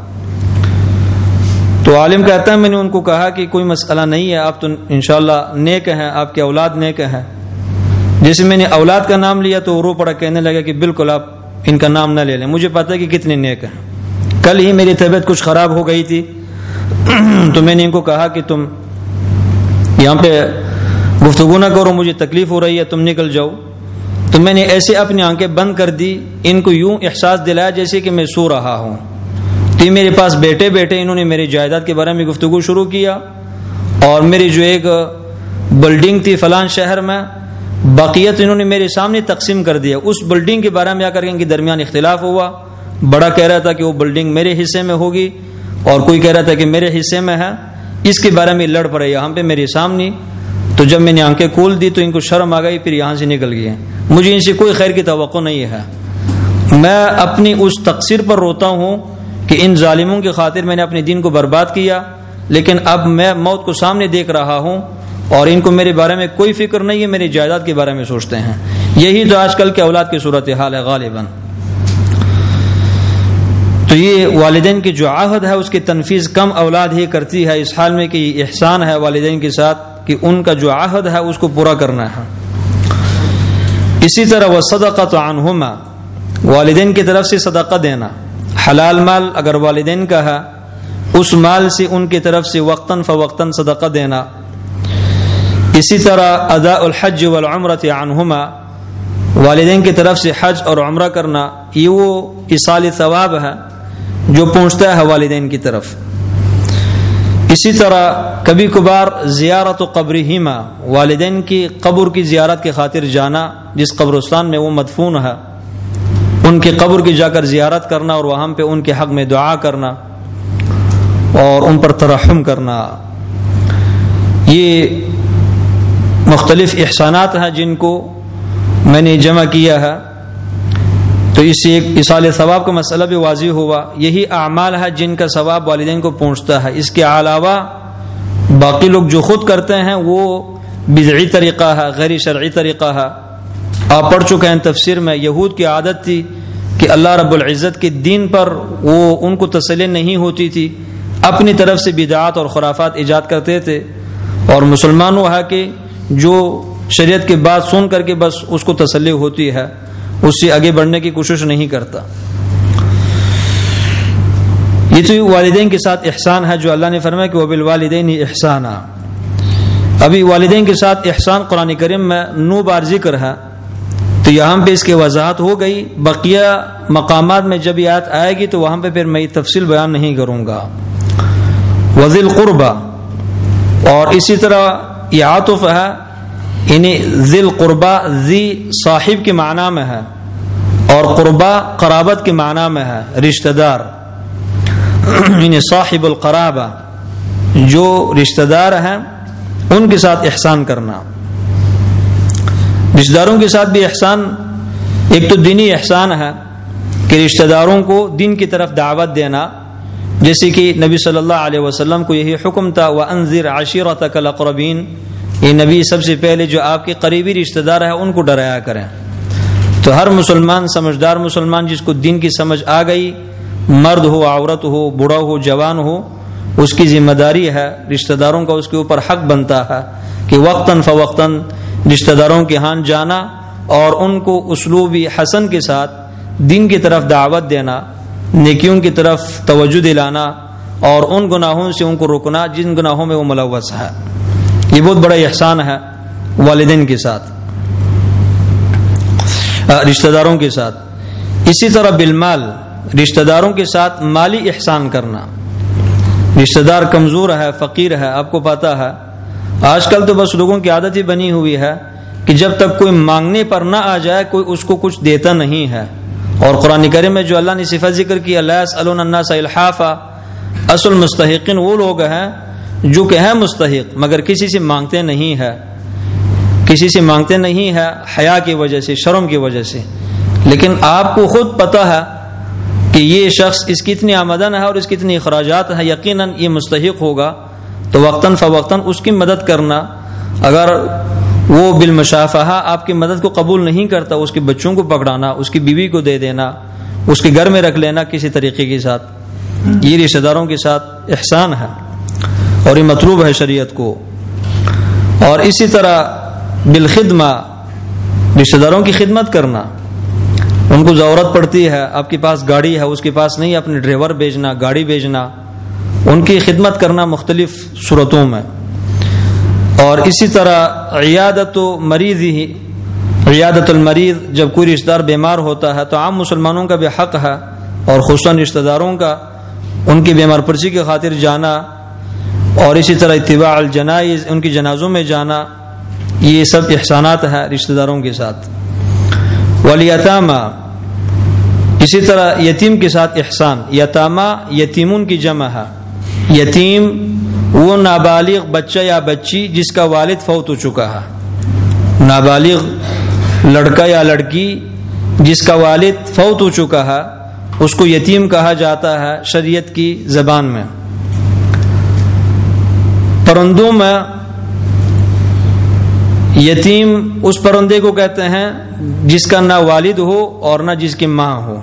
تو عالم کہتا ہے میں نے ان کو کہا کہ کوئی مسئلہ نہیں ہے، آپ تو انشاءاللہ نیک ہیں، آپ کے اولاد نیک ہیں۔ جیسے میں نے اولاد کا نام لیا تو رو پڑا، کہنے لگا کہ بالکل آپ ان کا نام نہ لے لیں، مجھے پتہ ہے کہ کتنے نیک ہیں۔ کل ہی میری طبیعت کچھ خراب ہو گئی تھی تو میں نے ان کو کہا کہ تم یہاں پہ گفتگو نہ کرو، مجھے تکلیف ہو رہی ہے، تم نکل جاؤ۔ تو میں نے ایسے اپنی آنکھیں بند کر دی، ان کو یوں احساس دلایا جیسے کہ میں سو رہا ہوں۔ تو میرے پاس بیٹھے بیٹھے انہوں نے میری جائیداد کے بارے میں گفتگو شروع کیا، اور میری جو ایک بلڈنگ تھی فلان شہر میں، باقیت انہوں نے میرے سامنے تقسیم کر دیا۔ اس بلڈنگ کے بارے میں آ کر کے ان کے درمیان اختلاف ہوا، بڑا کہہ رہا تھا کہ وہ بلڈنگ میرے حصے میں ہوگی اور کوئی کہہ رہا تھا کہ میرے حصے میں ہے، اس کے بارے میں لڑ پڑے یہاں پہ میرے سامنے۔ تو جب میں نے آنکھیں کھول دی تو ان کو شرم آ گئی، پھر یہاں سے نکل گئے۔ مجھے ان سے کوئی خیر کی توقع نہیں ہے، میں اپنی اس تقصیر پر روتا ہوں کہ ان ظالموں کی خاطر میں نے اپنے دین کو برباد کیا، لیکن اب میں موت کو سامنے دیکھ رہا ہوں اور ان کو میرے بارے میں کوئی فکر نہیں ہے، میری جائیداد کے بارے میں سوچتے ہیں۔ یہی تو آج کل کے اولاد کی صورتحال ہے غالباً۔ تو یہ والدین کی جو عہد ہے اس کی تنفیذ کم اولاد ہی کرتی ہے، اس حال میں کہ یہ احسان ہے والدین کے ساتھ کہ ان کا جو عہد ہے اس کو پورا کرنا ہے۔ اسی طرح والصدقۃ عنہما، والدین کی طرف سے صدقہ دینا، حلال مال اگر والدین کا ہے اس مال سے ان کی طرف سے وقتاً فوقتاً صدقہ دینا۔ اسی طرح اداء الحج والعمرۃ عنہما، والدین کی طرف سے حج اور عمرہ کرنا، یہ وہ ایصال ثواب ہے جو پہنچتا ہے والدین کی طرف۔ اسی طرح کبھی کبھار زیارت قبرہما، والدین کی قبر کی زیارت کی خاطر جانا، جس قبرستان میں وہ مدفون ہے ان کی قبر کی جا کر زیارت کرنا اور وہاں پہ ان کے حق میں دعا کرنا اور ان پر ترحم کرنا، یہ مختلف احسانات ہیں جن کو میں نے جمع کیا ہے۔ تو اس سے ایک ایصال ثواب کا مسئلہ بھی واضح ہوا، یہی اعمال ہے جن کا ثواب والدین کو پہنچتا ہے۔ اس کے علاوہ باقی لوگ جو خود کرتے ہیں وہ بدعی طریقہ ہے، غیر شرعی طریقہ ہے۔ آپ پڑھ چکے ہیں تفسیر میں، یہود کی عادت تھی کہ اللہ رب العزت کے دین پر وہ ان کو تسلی نہیں ہوتی تھی، اپنی طرف سے بدعات اور خرافات ایجاد کرتے تھے، اور مسلمان وہ ہے کہ جو شریعت کی بات سن کر کے بس اس کو تسلی ہوتی ہے، اس سے آگے بڑھنے کی کوشش نہیں کرتا۔ یہ تو والدین کے ساتھ احسان ہے جو اللہ نے فرمایا کہ وبالوالدین احسانا۔ ابھی والدین کے ساتھ احسان قرآن کریم میں 9 بار ذکر ہے، تو یہاں پہ اس کی وضاحت ہو گئی. بقیہ مقامات میں جب یہ آیت آئے گی تو وہاں پہ پھر میں تفصیل بیان نہیں کروں گا. وذی القربہ، اور اسی طرح یہ عاطف ہے، یعنی ذی القربہ، ذی صاحب کے معنی میں ہے، اور قربہ قرابت کے معنی میں ہے، رشتہ دار، یعنی صاحب القرابہ، جو رشتہ دار ہیں ان کے ساتھ احسان کرنا. رشتہ داروں کے ساتھ بھی احسان ایک تو دینی احسان ہے کہ رشتہ داروں کو دین کی طرف دعوت دینا، جیسے کہ نبی صلی اللہ علیہ وسلم کو یہی حکم تھا وَأَنذِرْ عَشِيرَتَكَ الْأَقْرَبِينَ، یہ نبی سب سے پہلے جو آپ کے قریبی رشتہ دار ہیں ان کو ڈرایا کریں. تو ہر مسلمان، سمجھدار مسلمان جس کو دین کی سمجھ آ گئی، مرد ہو، عورت ہو، بوڑھا ہو، جوان ہو، اس کی ذمہ داری ہے، رشتہ داروں کا اس کے اوپر حق بنتا ہے کہ وقتاً فوقتاً رشتہ داروں کے ہاں جانا اور ان کو اسلوب حسن کے ساتھ دین کی طرف دعوت دینا، نیکیوں کی طرف توجہ دلانا، اور ان گناہوں سے ان کو روکنا جن گناہوں میں وہ ملوث ہے. یہ بہت بڑا احسان ہے والدین کے ساتھ، رشتہ داروں کے ساتھ. اسی طرح بالمال، رشتہ داروں کے ساتھ مالی احسان کرنا. رشتہ دار کمزور ہے، فقیر ہے، آپ کو پتہ ہے آج کل تو بس لوگوں کی عادت ہی بنی ہوئی ہے کہ جب تک کوئی مانگنے پر نہ آ جائے کوئی اس کو کچھ دیتا نہیں ہے. اور قرآن کریم میں جو اللہ نے صفت ذکر کی لا یسألون الناس الحافا، اصل مستحقین وہ لوگ ہیں جو کہ ہیں مستحق مگر کسی سے مانگتے نہیں ہے، کسی سے مانگتے نہیں ہے حیا کی وجہ سے، شرم کی وجہ سے. لیکن آپ کو خود پتہ ہے کہ یہ شخص اس کی اتنی آمدن ہے اور اس کی اتنی اخراجات ہیں، یقیناً یہ مستحق ہوگا، تو وقتاً فوقتاً اس کی مدد کرنا. اگر وہ بالمشافہہ آپ کی مدد کو قبول نہیں کرتا، اس کے بچوں کو پکڑانا، اس کی بیوی کو دے دینا، اس کے گھر میں رکھ لینا کسی طریقے کے ساتھ، یہ رشتہ داروں کے ساتھ احسان ہے اور یہ مطلوب ہے شریعت کو. اور اسی طرح بالخدمہ، رشتہ داروں کی خدمت کرنا. ان کو ضرورت پڑتی ہے، آپ کے پاس گاڑی ہے، اس کے پاس نہیں، اپنے ڈرائیور بھیجنا، گاڑی بھیجنا، ان کی خدمت کرنا مختلف صورتوں میں. اور اسی طرح عیادت المریض، جب کوئی رشتہ دار بیمار ہوتا ہے تو عام مسلمانوں کا بھی حق ہے، اور خصوصاً رشتہ داروں کا، ان کی بیمار پرسی کی خاطر جانا. اور اسی طرح اتباع الجنائز، ان کی جنازوں میں جانا، یہ سب احسانات ہیں رشتہ داروں کے ساتھ. والیتامہ، اسی طرح یتیم کے ساتھ احسان. یتامہ یتیمون کی جمع ہے. یتیم وہ نابالغ بچہ یا بچی جس کا والد فوت ہو چکا ہے. نابالغ لڑکا یا لڑکی جس کا والد فوت ہو چکا ہے اس کو یتیم کہا جاتا ہے شریعت کی زبان میں. پرندوں میں یتیم اس پرندے کو کہتے ہیں جس کا نہ والد ہو اور نہ جس کی ماں ہو.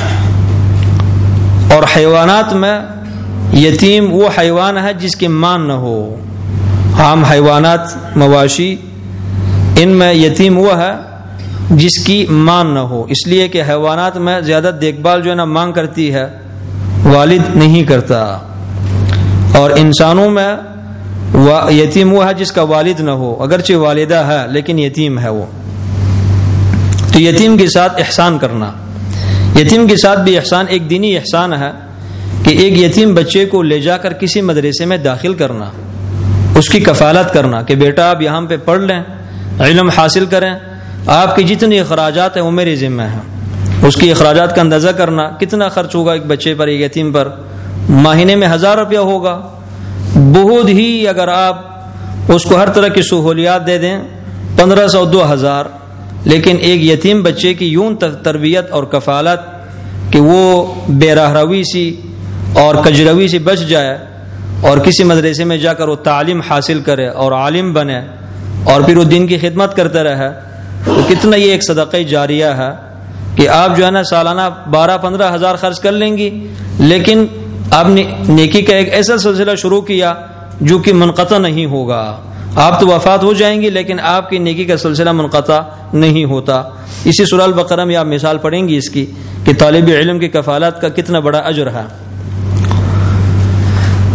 اور حیوانات میں یتیم وہ حیوان ہے جس کی ماں نہ ہو. عام حیوانات، مواشی، ان میں یتیم وہ ہے جس کی ماں نہ ہو، اس لیے کہ حیوانات میں زیادہ دیکھ بھال جو ہے نا ماں کرتی ہے، والد نہیں کرتا. اور انسانوں میں یتیم وہ ہے جس کا والد نہ ہو، اگرچہ والدہ ہے لیکن یتیم ہے وہ. تو یتیم کے ساتھ احسان کرنا. یتیم کے ساتھ بھی احسان ایک دینی احسان ہے کہ ایک یتیم بچے کو لے جا کر کسی مدرسے میں داخل کرنا، اس کی کفالت کرنا کہ بیٹا آپ یہاں پہ پڑھ لیں، علم حاصل کریں، آپ کی جتنی اخراجات ہیں وہ میرے ذمہ ہیں. اس کی اخراجات کا اندازہ کرنا، کتنا خرچ ہوگا ایک بچے پر، ایک یتیم پر. مہینے میں 1000 روپیہ ہوگا، بہت ہی اگر آپ اس کو ہر طرح کی سہولیات دے دیں 1500 2000. لیکن ایک یتیم بچے کی یوں تربیت اور کفالت کہ وہ بے راہروی سی اور کجروی سے بچ جائے اور کسی مدرسے میں جا کر وہ تعلیم حاصل کرے اور عالم بنے اور پھر وہ دین کی خدمت کرتے رہے، تو کتنا یہ ایک صدقہ جاریہ ہے کہ آپ جو ہے نا سالانہ 12-15 ہزار خرچ کر لیں گی، لیکن آپ نے نیکی کا ایک ایسا سلسلہ شروع کیا جو کہ منقطع نہیں ہوگا. آپ تو وفات ہو جائیں گی لیکن آپ کی نیکی کا سلسلہ منقطع نہیں ہوتا. اسی سورہ البقرہ میں آپ مثال پڑھیں گی اس کی کہ طالب علم کی کفالت کا کتنا بڑا اجر ہے.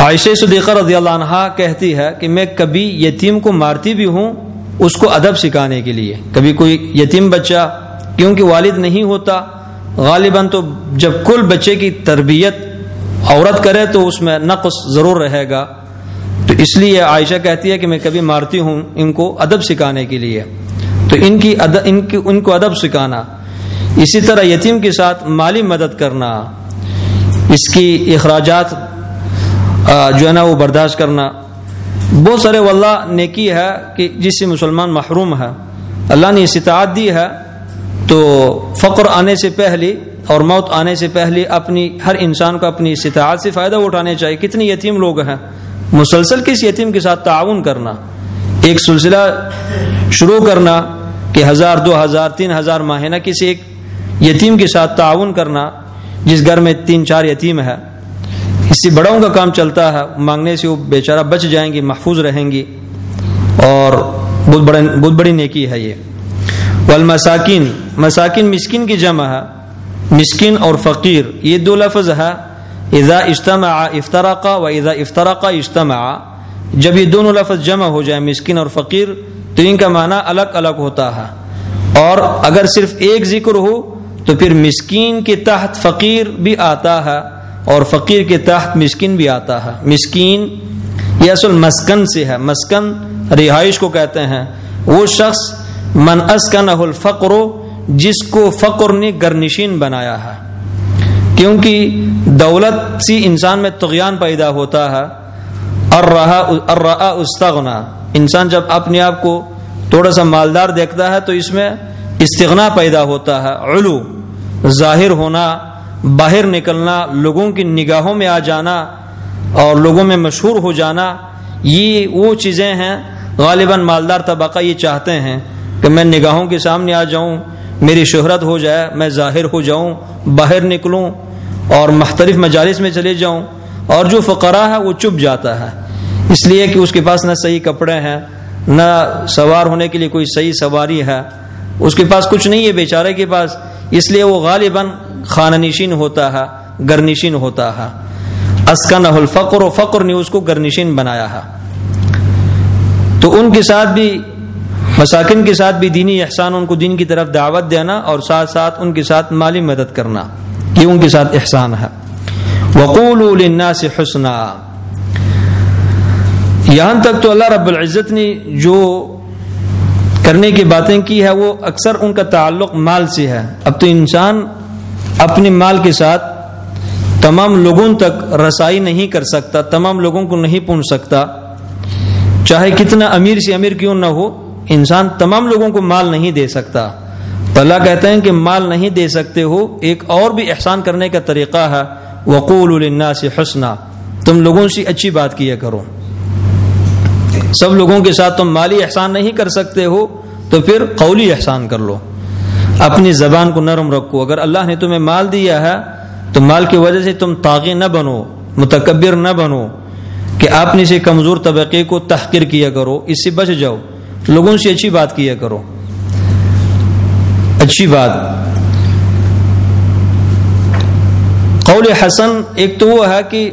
عائشہ صدیقہ رضی اللہ عنہا کہتی ہے کہ میں کبھی یتیم کو مارتی بھی ہوں اس کو ادب سکھانے کے لیے. کبھی کوئی یتیم بچہ کیونکہ والد نہیں ہوتا، غالباً تو جب کل بچے کی تربیت عورت کرے تو اس میں نقص ضرور رہے گا، تو اس لیے عائشہ کہتی ہے کہ میں کبھی مارتی ہوں ان کو ادب سکھانے کے لیے. تو ان کو ادب سکھانا، اسی طرح یتیم کے ساتھ مالی مدد کرنا، اس کی اخراجات جو ہے نا وہ برداشت کرنا، بہت سارے واللہ نیکی ہے کہ جس سے مسلمان محروم ہے. اللہ نے استطاعت دی ہے تو فقر آنے سے پہلے اور موت آنے سے پہلے ہر انسان کو اپنی استطاعت سے فائدہ اٹھانے چاہیے. کتنے یتیم لوگ ہیں، مسلسل کس یتیم کے ساتھ تعاون کرنا، ایک سلسلہ شروع کرنا کہ 1000 2000 3000 ماہانہ کسی ایک یتیم کے ساتھ تعاون کرنا جس گھر میں 3-4 یتیم ہے. اس سے بڑوں کا کام چلتا ہے، مانگنے سے وہ بیچارہ بچ جائیں گی، محفوظ رہیں گی، اور بہت بڑی نیکی ہے یہ. والمساکین، مساکین مسکین کی جمع ہے. مسکین اور فقیر یہ دو لفظ ہے. اذا اجتمع افترقا و اذا افترقا اجتمع، جب یہ دونوں لفظ جمع ہو جائیں مسکین اور فقیر تو ان کا معنی الگ الگ ہوتا ہے. اور اگر صرف ایک ذکر ہو تو پھر مسکین کے تحت فقیر بھی آتا ہے اور فقیر کے تحت مسکین بھی آتا ہے. مسکین یہ اصل مسکن سے ہے، مسکن رہائش کو کہتے ہیں. وہ شخص من اسکنہ الفقر، جس کو فقر نے گرنشین بنایا ہے، کیونکہ دولت سے انسان میں طغیان پیدا ہوتا ہے. الرآ استغنا، انسان جب اپنے آپ کو تھوڑا سا مالدار دیکھتا ہے تو اس میں استغنا پیدا ہوتا ہے. علو، ظاہر ہونا، باہر نکلنا، لوگوں کی نگاہوں میں آ جانا اور لوگوں میں مشہور ہو جانا، یہ وہ چیزیں ہیں غالباً مالدار طبقہ یہ چاہتے ہیں کہ میں نگاہوں کے سامنے آ جاؤں، میری شہرت ہو جائے، میں ظاہر ہو جاؤں، باہر نکلوں اور مختلف مجالس میں چلے جاؤں. اور جو فقراء ہے وہ چپ جاتا ہے، اس لیے کہ اس کے پاس نہ صحیح کپڑے ہیں، نہ سوار ہونے کے لیے کوئی صحیح سواری ہے، اس کے پاس کچھ نہیں ہے بیچارے کے پاس، اس لیے وہ غالباً خانہ نشین ہوتا ہے، گرنشین ہوتا ہے. اسکنہ الفقر، و فقر نے اس کو گرنشین بنایا ہے. تو ان کے ساتھ بھی، مساکن کے ساتھ بھی دینی احسان، ان کو دین کی طرف دعوت دینا اور ساتھ ساتھ ان کے ساتھ مالی مدد کرنا، یہ ان کے ساتھ احسان ہے. وقولوا للناس حسنا، یہاں تک تو اللہ رب العزت نے جو کرنے کی باتیں کی ہے وہ اکثر ان کا تعلق مال سے ہے. اب تو انسان اپنے مال کے ساتھ تمام لوگوں تک رسائی نہیں کر سکتا، تمام لوگوں کو نہیں پہنچ سکتا، چاہے کتنا امیر سے امیر کیوں نہ ہو، انسان تمام لوگوں کو مال نہیں دے سکتا. تو اللہ کہتے ہیں کہ مال نہیں دے سکتے ہو، ایک اور بھی احسان کرنے کا طریقہ ہے. وقولوا للناس حسنا، تم لوگوں سے اچھی بات کیا کرو. سب لوگوں کے ساتھ تم مالی احسان نہیں کر سکتے ہو تو پھر قولی احسان کر لو، اپنی زبان کو نرم رکھو. اگر اللہ نے تمہیں مال دیا ہے تو مال کی وجہ سے تم طاغی نہ بنو، متکبر نہ بنو کہ آپ نے سے کمزور طبقے کو تحقیر کیا کرو، اس سے بچ جاؤ. لوگوں سے اچھی بات کیا کرو، اچھی بات. قول حسن ایک تو وہ ہے کہ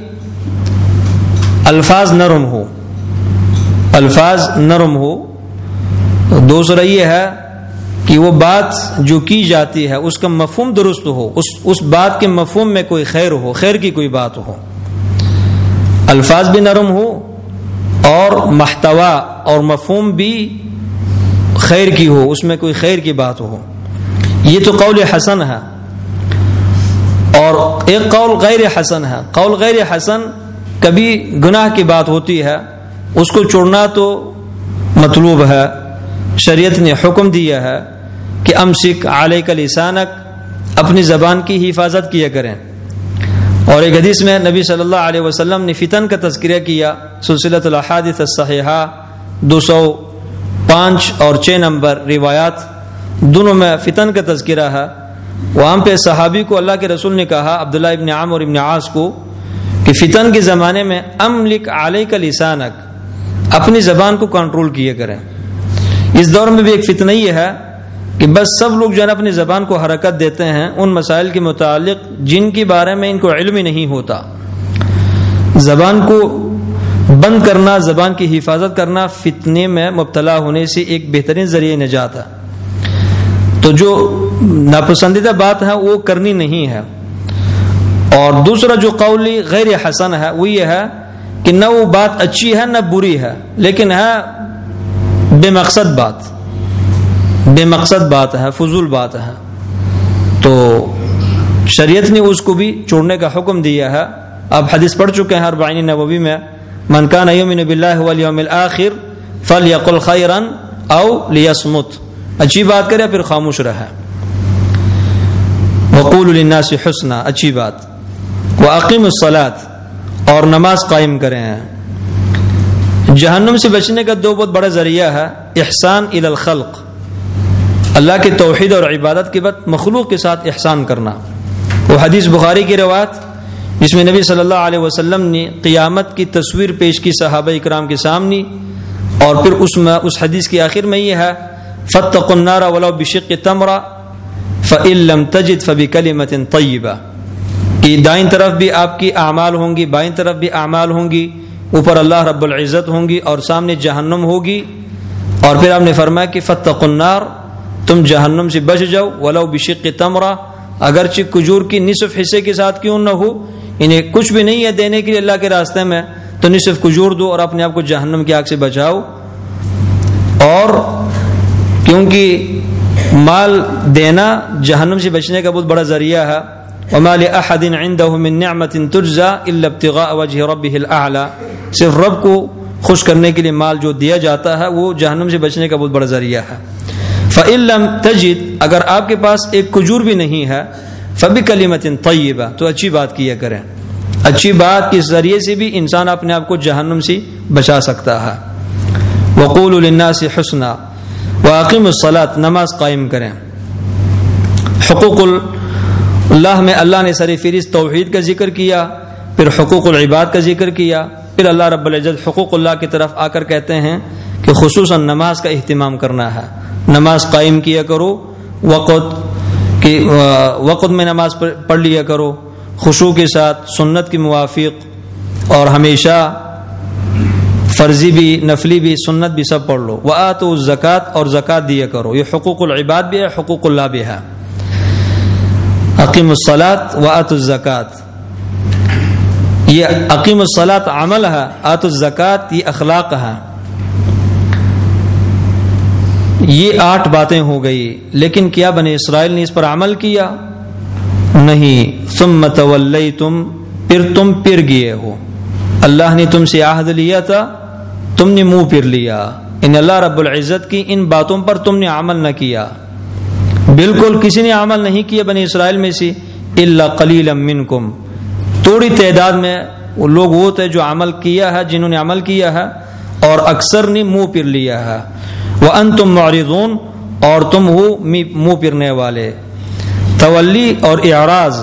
الفاظ نرم ہو، الفاظ نرم ہو. دوسرا یہ ہے کہ وہ بات جو کی جاتی ہے اس کا مفہوم درست ہو، اس بات کے مفہوم میں کوئی خیر ہو، خیر کی کوئی بات ہو. الفاظ بھی نرم ہو اور محتوا اور مفہوم بھی خیر کی ہو، اس میں کوئی خیر کی بات ہو. یہ تو قول حسن ہے. اور ایک قول غیر حسن ہے. قول غیر حسن کبھی گناہ کی بات ہوتی ہے، اس کو چھوڑنا تو مطلوب ہے. شریعت نے حکم دیا ہے کہ امسک علیک لسانک، اپنی زبان کی حفاظت کیا کریں. اور ایک حدیث میں نبی صلی اللہ علیہ وسلم نے فتن کا تذکرہ کیا. سلسلۃ الاحادیث الصحیحہ 205 اور 6 نمبر روایات دونوں میں فتن کا تذکرہ ہے. وہاں پہ صحابی کو اللہ کے رسول نے کہا، عبداللہ ابن عامر اور ابن عاص کو، کہ فتن کے زمانے میں املک علیک لسانک، اپنی زبان کو کنٹرول کیا کریں. اس دور میں بھی ایک فتنہ یہ ہے کہ بس سب لوگ جو ہے اپنی زبان کو حرکت دیتے ہیں ان مسائل کے متعلق جن کے بارے میں ان کو علم ہی نہیں ہوتا. زبان کو بند کرنا، زبان کی حفاظت کرنا فتنے میں مبتلا ہونے سے ایک بہترین ذریعہ نجات ہے۔ تو جو ناپسندیدہ بات ہے وہ کرنی نہیں ہے۔ اور دوسرا جو قولی غیر حسن ہے وہ یہ ہے کہ نہ وہ بات اچھی ہے نہ بری ہے، لیکن ہے بے مقصد بات ہے، فضول بات ہے، تو شریعت نے اس کو بھی چھوڑنے کا حکم دیا ہے۔ اب حدیث پڑھ چکے ہیں 40 نبوی میں، من کان یؤمن باللہ والیوم الآخر فلیقل خیرا او لیصمت، اچھی بات کرے پھر خاموش رہے۔ وقولوا للناس حسنا، اچھی بات۔ واقیموا الصلاۃ، اور نماز قائم کریں۔ جہنم سے بچنے کا دو بہت بڑا ذریعہ ہے، احسان الی الخلق، اللہ کے توحید اور عبادت کے بعد مخلوق کے ساتھ احسان کرنا۔ وہ حدیث بخاری کی روایت جس میں نبی صلی اللہ علیہ وسلم نے قیامت کی تصویر پیش کی صحابہ اکرام کے سامنے، اور پھر اس حدیث کے آخر میں یہ ہے فاتقوا النار ولو بشق تمرہ فإن لم تجد فبکلمۃ طیبہ، کہ دائیں طرف بھی آپ کی اعمال ہوں گی، بائیں طرف بھی اعمال ہوں گی، اوپر اللہ رب العزت ہوں گی اور سامنے جہنم ہوگی، اور پھر آپ نے فرمایا کہ فاتقوا النار، تم جہنم سے بچ جاؤ، ولو بشق تمرہ، اگرچہ کھجور کی نصف حصے کے ساتھ کیوں نہ ہو، انہیں کچھ بھی نہیں ہے دینے کے لیے اللہ کے راستے میں، تو نصف کھجور دو اور اپنے آپ کو جہنم کی آگ سے بچاؤ۔ اور کیونکہ مال دینا جہنم سے بچنے کا بہت بڑا ذریعہ ہے۔ وما لأحد عنده من نعمة تجزى إلا ابتغاء وجه ربه الأعلى، صرف رب کو خوش کرنے کے لیے مال جو دیا جاتا ہے وہ جہنم سے بچنے کا بہت بڑا ذریعہ ہے۔ فإن لم تجد، اگر آپ کے پاس ایک کھجور بھی نہیں ہے، فبکلمۃ طیبہ، تو اچھی بات کیا کریں، اچھی بات کے ذریعے سے بھی انسان اپنے آپ کو جہنم سے بچا سکتا ہے۔ وقولوا للناس حسنا واقیموا الصلاۃ، نماز قائم کریں۔ حقوق اللہ میں اللہ نے سر فہرست توحید کا ذکر کیا، پھر حقوق العباد کا ذکر کیا، پھر اللہ رب العزت حقوق اللہ کی طرف آ کر کہتے ہیں کہ خصوصاً نماز کا اہتمام کرنا ہے، نماز قائم کیا کرو، وقت میں نماز پڑھ لیا کرو، خشوع کے ساتھ، سنت کے موافق، اور ہمیشہ فرضی بھی نفلی بھی سنت بھی سب پڑھ لو۔ وآتوا الزکاۃ، اور زکات دیا کرو، یہ حقوق العباد بھی ہے، حقوق اللہ بھی ہے۔ اقیموا الصلاۃ وآتوا الزکاۃ، یہ اقیموا الصلاۃ عمل ہے، آتوا الزکاۃ یہ اخلاق ہے۔ یہ 8 باتیں ہو گئی، لیکن کیا بنی اسرائیل نے اس پر عمل کیا؟ نہیں۔ ثم تولیتم، پھر تم پھر گئے ہو، اللہ نے تم سے عہد لیا تھا، تم نے منہ پھر لیا۔ ان اللہ رب العزت کی ان باتوں پر تم نے عمل نہ کیا، بالکل کسی نے عمل نہیں کیا بنی اسرائیل میں سے، الا قلیلا منکم، تھوڑی تعداد میں وہ لوگ وہ تھے جو عمل کیا ہے، جنہوں نے عمل کیا ہے، اور اکثر نے منہ پھر لیا ہے۔ وانتم معرضون، اور تم ہو منہ پھرنے والے۔ تولی اور اعراض،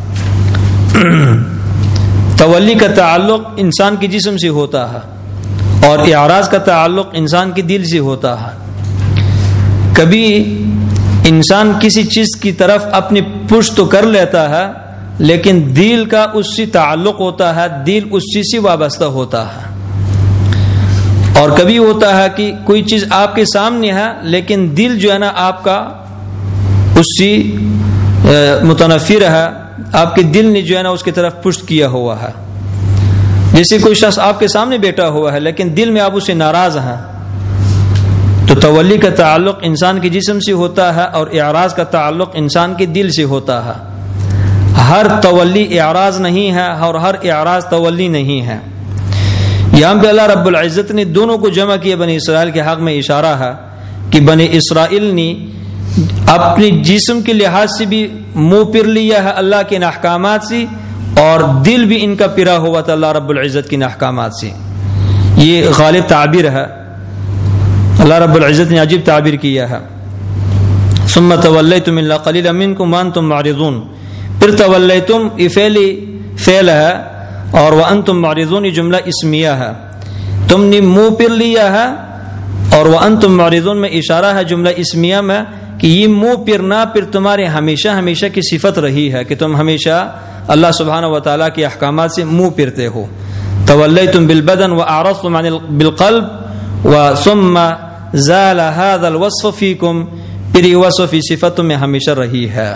تولی کا تعلق انسان کے جسم سے ہوتا ہے، اور اعراض کا تعلق انسان کے دل سے ہوتا ہے۔ کبھی انسان کسی چیز کی طرف اپنی پشت تو کر لیتا ہے، لیکن دل کا اس سے تعلق ہوتا ہے، دل اس چیز سے وابستہ ہوتا ہے۔ اور کبھی ہوتا ہے کہ کوئی چیز آپ کے سامنے ہے، لیکن دل جو ہے نا آپ کا اس سے متنفر ہے، آپ کے دل نے جو ہے نا اس کی طرف پشت کیا ہوا ہے۔ جیسے کوئی شخص آپ کے سامنے بیٹھا ہوا ہے، لیکن دل میں آپ اس سے ناراض ہیں، تو تولی کا تعلق انسان کے جسم سے ہوتا ہے، اور اعراض کا تعلق انسان کے دل سے ہوتا ہے۔ ہر تولی اعراض نہیں ہے، اور ہر اعراض تولی نہیں ہے۔ یہاں پہ اللہ رب العزت نے دونوں کو جمع کیا بنی اسرائیل کے حق میں، اشارہ ہے کہ بنی اسرائیل نے اپنی جسم کے لحاظ سے بھی منہ پھر لیا ہے اللہ کے احکامات سے، اور دل بھی ان کا پھرا ہوا تھا اللہ رب العزت کے احکامات سے۔ یہ غالب تعبیر ہے، اللہ رب العزت نے عجیب تعبیر کیا ہے۔ ثم تولیتم الا قلیلا منکم وانتم معرضون، پھر تولیتم یہ فعل ہے، اور وانتم معرضون یہ جملہ اسمیہ ہے، تم نے منہ پھر لیا ہے، اور وانتم معرضون میں اشارہ ہے جملہ اسمیہ میں کہ یہ منہ پھرنا پھر تمہارے ہمیشہ ہمیشہ کی صفت رہی ہے کہ تم ہمیشہ اللہ سبحانہ و تعالیٰ کے احکامات سے منہ پھرتے ہو۔ تولیتم بالبدن واعرضتم بالقلب ثم زال هذا الوصف فیکم، پھر یہ وصف صفت میں ہمیشہ رہی ہے۔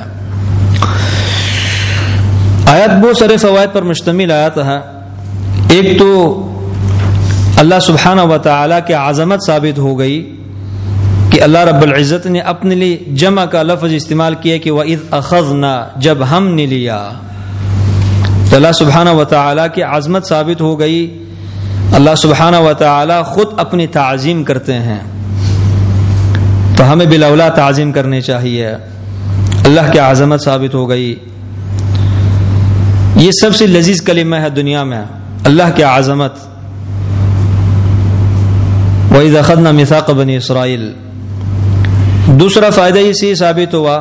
آیت بہت سارے فوائد پر مشتمل آیت ہے۔ ایک تو اللہ سبحانہ و تعالیٰ کی عظمت ثابت ہو گئی کہ اللہ رب العزت نے اپنے لیے جمع کا لفظ استعمال کیا کہ وَإِذْ أَخَذْنَا، جب ہم نے لیا۔ تو اللہ سبحانہ و تعالیٰ کی عظمت ثابت ہو گئی۔ اللہ سبحانہ و تعالیٰ خود اپنی تعظیم کرتے ہیں، تو ہمیں بالاولا تعظیم کرنی چاہیے۔ اللہ کی عظمت ثابت ہو گئی۔ یہ سب سے لذیذ کلمہ ہے دنیا میں، اللہ کی عظمت۔ وَإِذْ أَخَذْنَا مِيثَاقَ بَنِي إِسْرَائِيلَ۔ دوسرا فائدہ اسی ثابت ہوا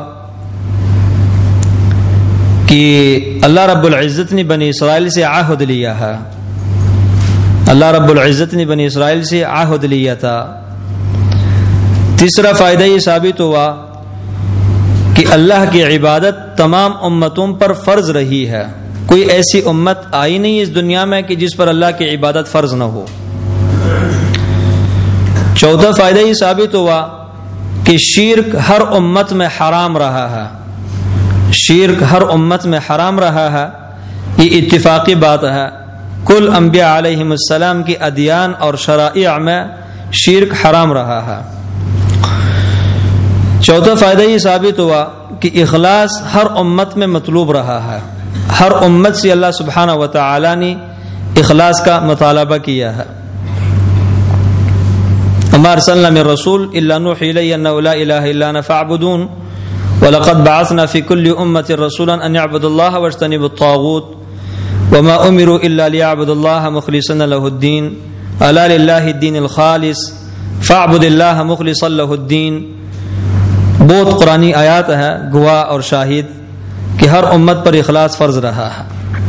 کہ اللہ رب العزت نے بنی اسرائیل سے عہد لیا ہے۔ اللہ رب العزت نے بنی اسرائیل سے عہد لیا تھا۔ تیسرا فائدہ یہ ثابت ہوا کہ اللہ کی عبادت تمام امتوں پر فرض رہی ہے۔ کوئی ایسی امت آئی نہیں اس دنیا میں کہ جس پر اللہ کی عبادت فرض نہ ہو۔ چوتھا فائدہ یہ ثابت ہوا کہ شرک ہر امت میں حرام رہا ہے۔ شرک ہر امت میں حرام رہا ہے، یہ اتفاقی بات ہے۔ کل انبیاء علیہم السلام کی ادیان اور شرائع میں شرک حرام رہا ہے۔ چوتھا فائدہ یہ ثابت ہوا کہ اخلاص ہر امت میں مطلوب رہا ہے۔ ہر امت سے اللہ سبحانہ و تعالی نے اخلاص کا مطالبہ کیا ہے۔ وما ارسلنا من رسول الا نوحي اليه انه لا اله الا انا فاعبدون ولقد بعثنا في كل امه رسولا ان يعبدوا الله واجتنبوا الطاغوت وما امروا الا ليعبدوا الله مخلصين له الدين الا لله الدين الخالص فاعبد الله مخلصا له الدين۔ بہت قرآنی آیات ہے گواہ اور شاہد کہ ہر امت پر اخلاص فرض رہا ہے۔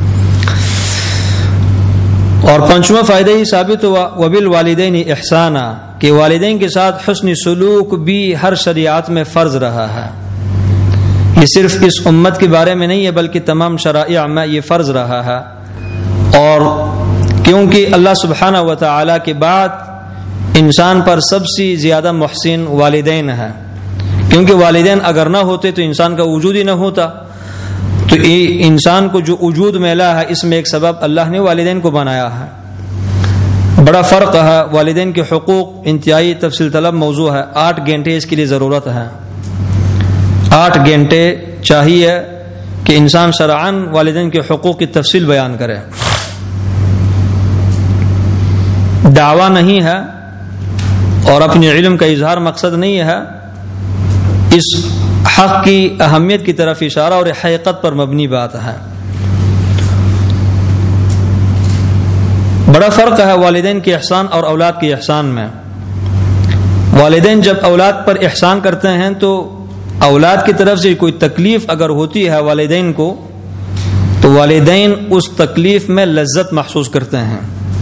اور پانچواں فائدہ یہ ثابت ہوا وبالوالدین احسانا، کہ والدین کے ساتھ حسن سلوک بھی ہر شریعت میں فرض رہا ہے۔ یہ صرف اس امت کے بارے میں نہیں ہے بلکہ تمام شرائع میں یہ فرض رہا ہے۔ اور کیونکہ اللہ سبحانہ و تعالی کے بعد انسان پر سب سے زیادہ محسن والدین ہے، کیونکہ والدین اگر نہ ہوتے تو انسان کا وجود ہی نہ ہوتا۔ تو انسان کو جو وجود ملا ہے اس میں ایک سبب اللہ نے والدین کو بنایا ہے۔ بڑا فرق ہے۔ والدین کے حقوق انتہائی تفصیل طلب موضوع ہے۔ 8 گھنٹے اس کے لیے ضرورت ہے۔ 8 گھنٹے چاہیے کہ انسان شرعاً والدین کے حقوق کی تفصیل بیان کرے۔ دعویٰ نہیں ہے اور اپنے علم کا اظہار مقصد نہیں ہے، اس حق کی اہمیت کی طرف اشارہ اور حقیقت پر مبنی بات ہے۔ بڑا فرق ہے والدین کے احسان اور اولاد کے احسان میں۔ والدین جب اولاد پر احسان کرتے ہیں تو اولاد کی طرف سے کوئی تکلیف اگر ہوتی ہے والدین کو تو والدین اس تکلیف میں لذت محسوس کرتے ہیں،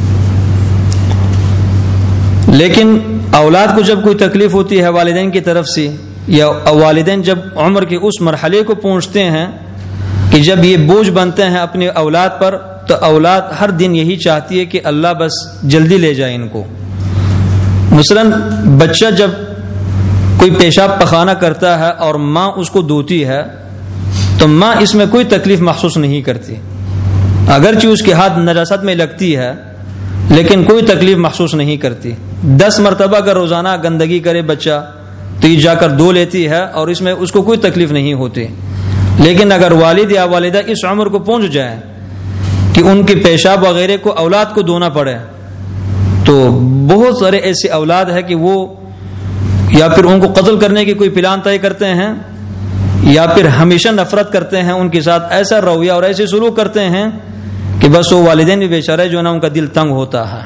لیکن اولاد کو جب کوئی تکلیف ہوتی ہے والدین کی طرف سے، یا والدین جب عمر کے اس مرحلے کو پہنچتے ہیں کہ جب یہ بوجھ بنتے ہیں اپنے اولاد پر، تو اولاد ہر دن یہی چاہتی ہے کہ اللہ بس جلدی لے جائے ان کو۔ مثلا بچہ جب کوئی پیشاب پخانہ کرتا ہے اور ماں اس کو دھوتی ہے تو ماں اس میں کوئی تکلیف محسوس نہیں کرتی، اگرچہ اس کے ہاتھ نجاست میں لگتی ہے لیکن کوئی تکلیف محسوس نہیں کرتی۔ 10 مرتبہ اگر روزانہ گندگی کرے بچہ تو یہ جا کر دھو لیتی ہے اور اس میں اس کو کوئی تکلیف نہیں ہوتی۔ لیکن اگر والد یا والدہ اس عمر کو پہنچ جائے کہ ان کے پیشاب وغیرہ کو اولاد کو دھونا پڑے تو بہت سارے ایسے اولاد ہیں کہ وہ یا پھر ان کو قتل کرنے کی کوئی پلان طے کرتے ہیں یا پھر ہمیشہ نفرت کرتے ہیں ان کے ساتھ، ایسا رویہ اور ایسے سلوک کرتے ہیں کہ بس وہ والدین بھی بیچارے جو نا ان کا دل تنگ ہوتا ہے۔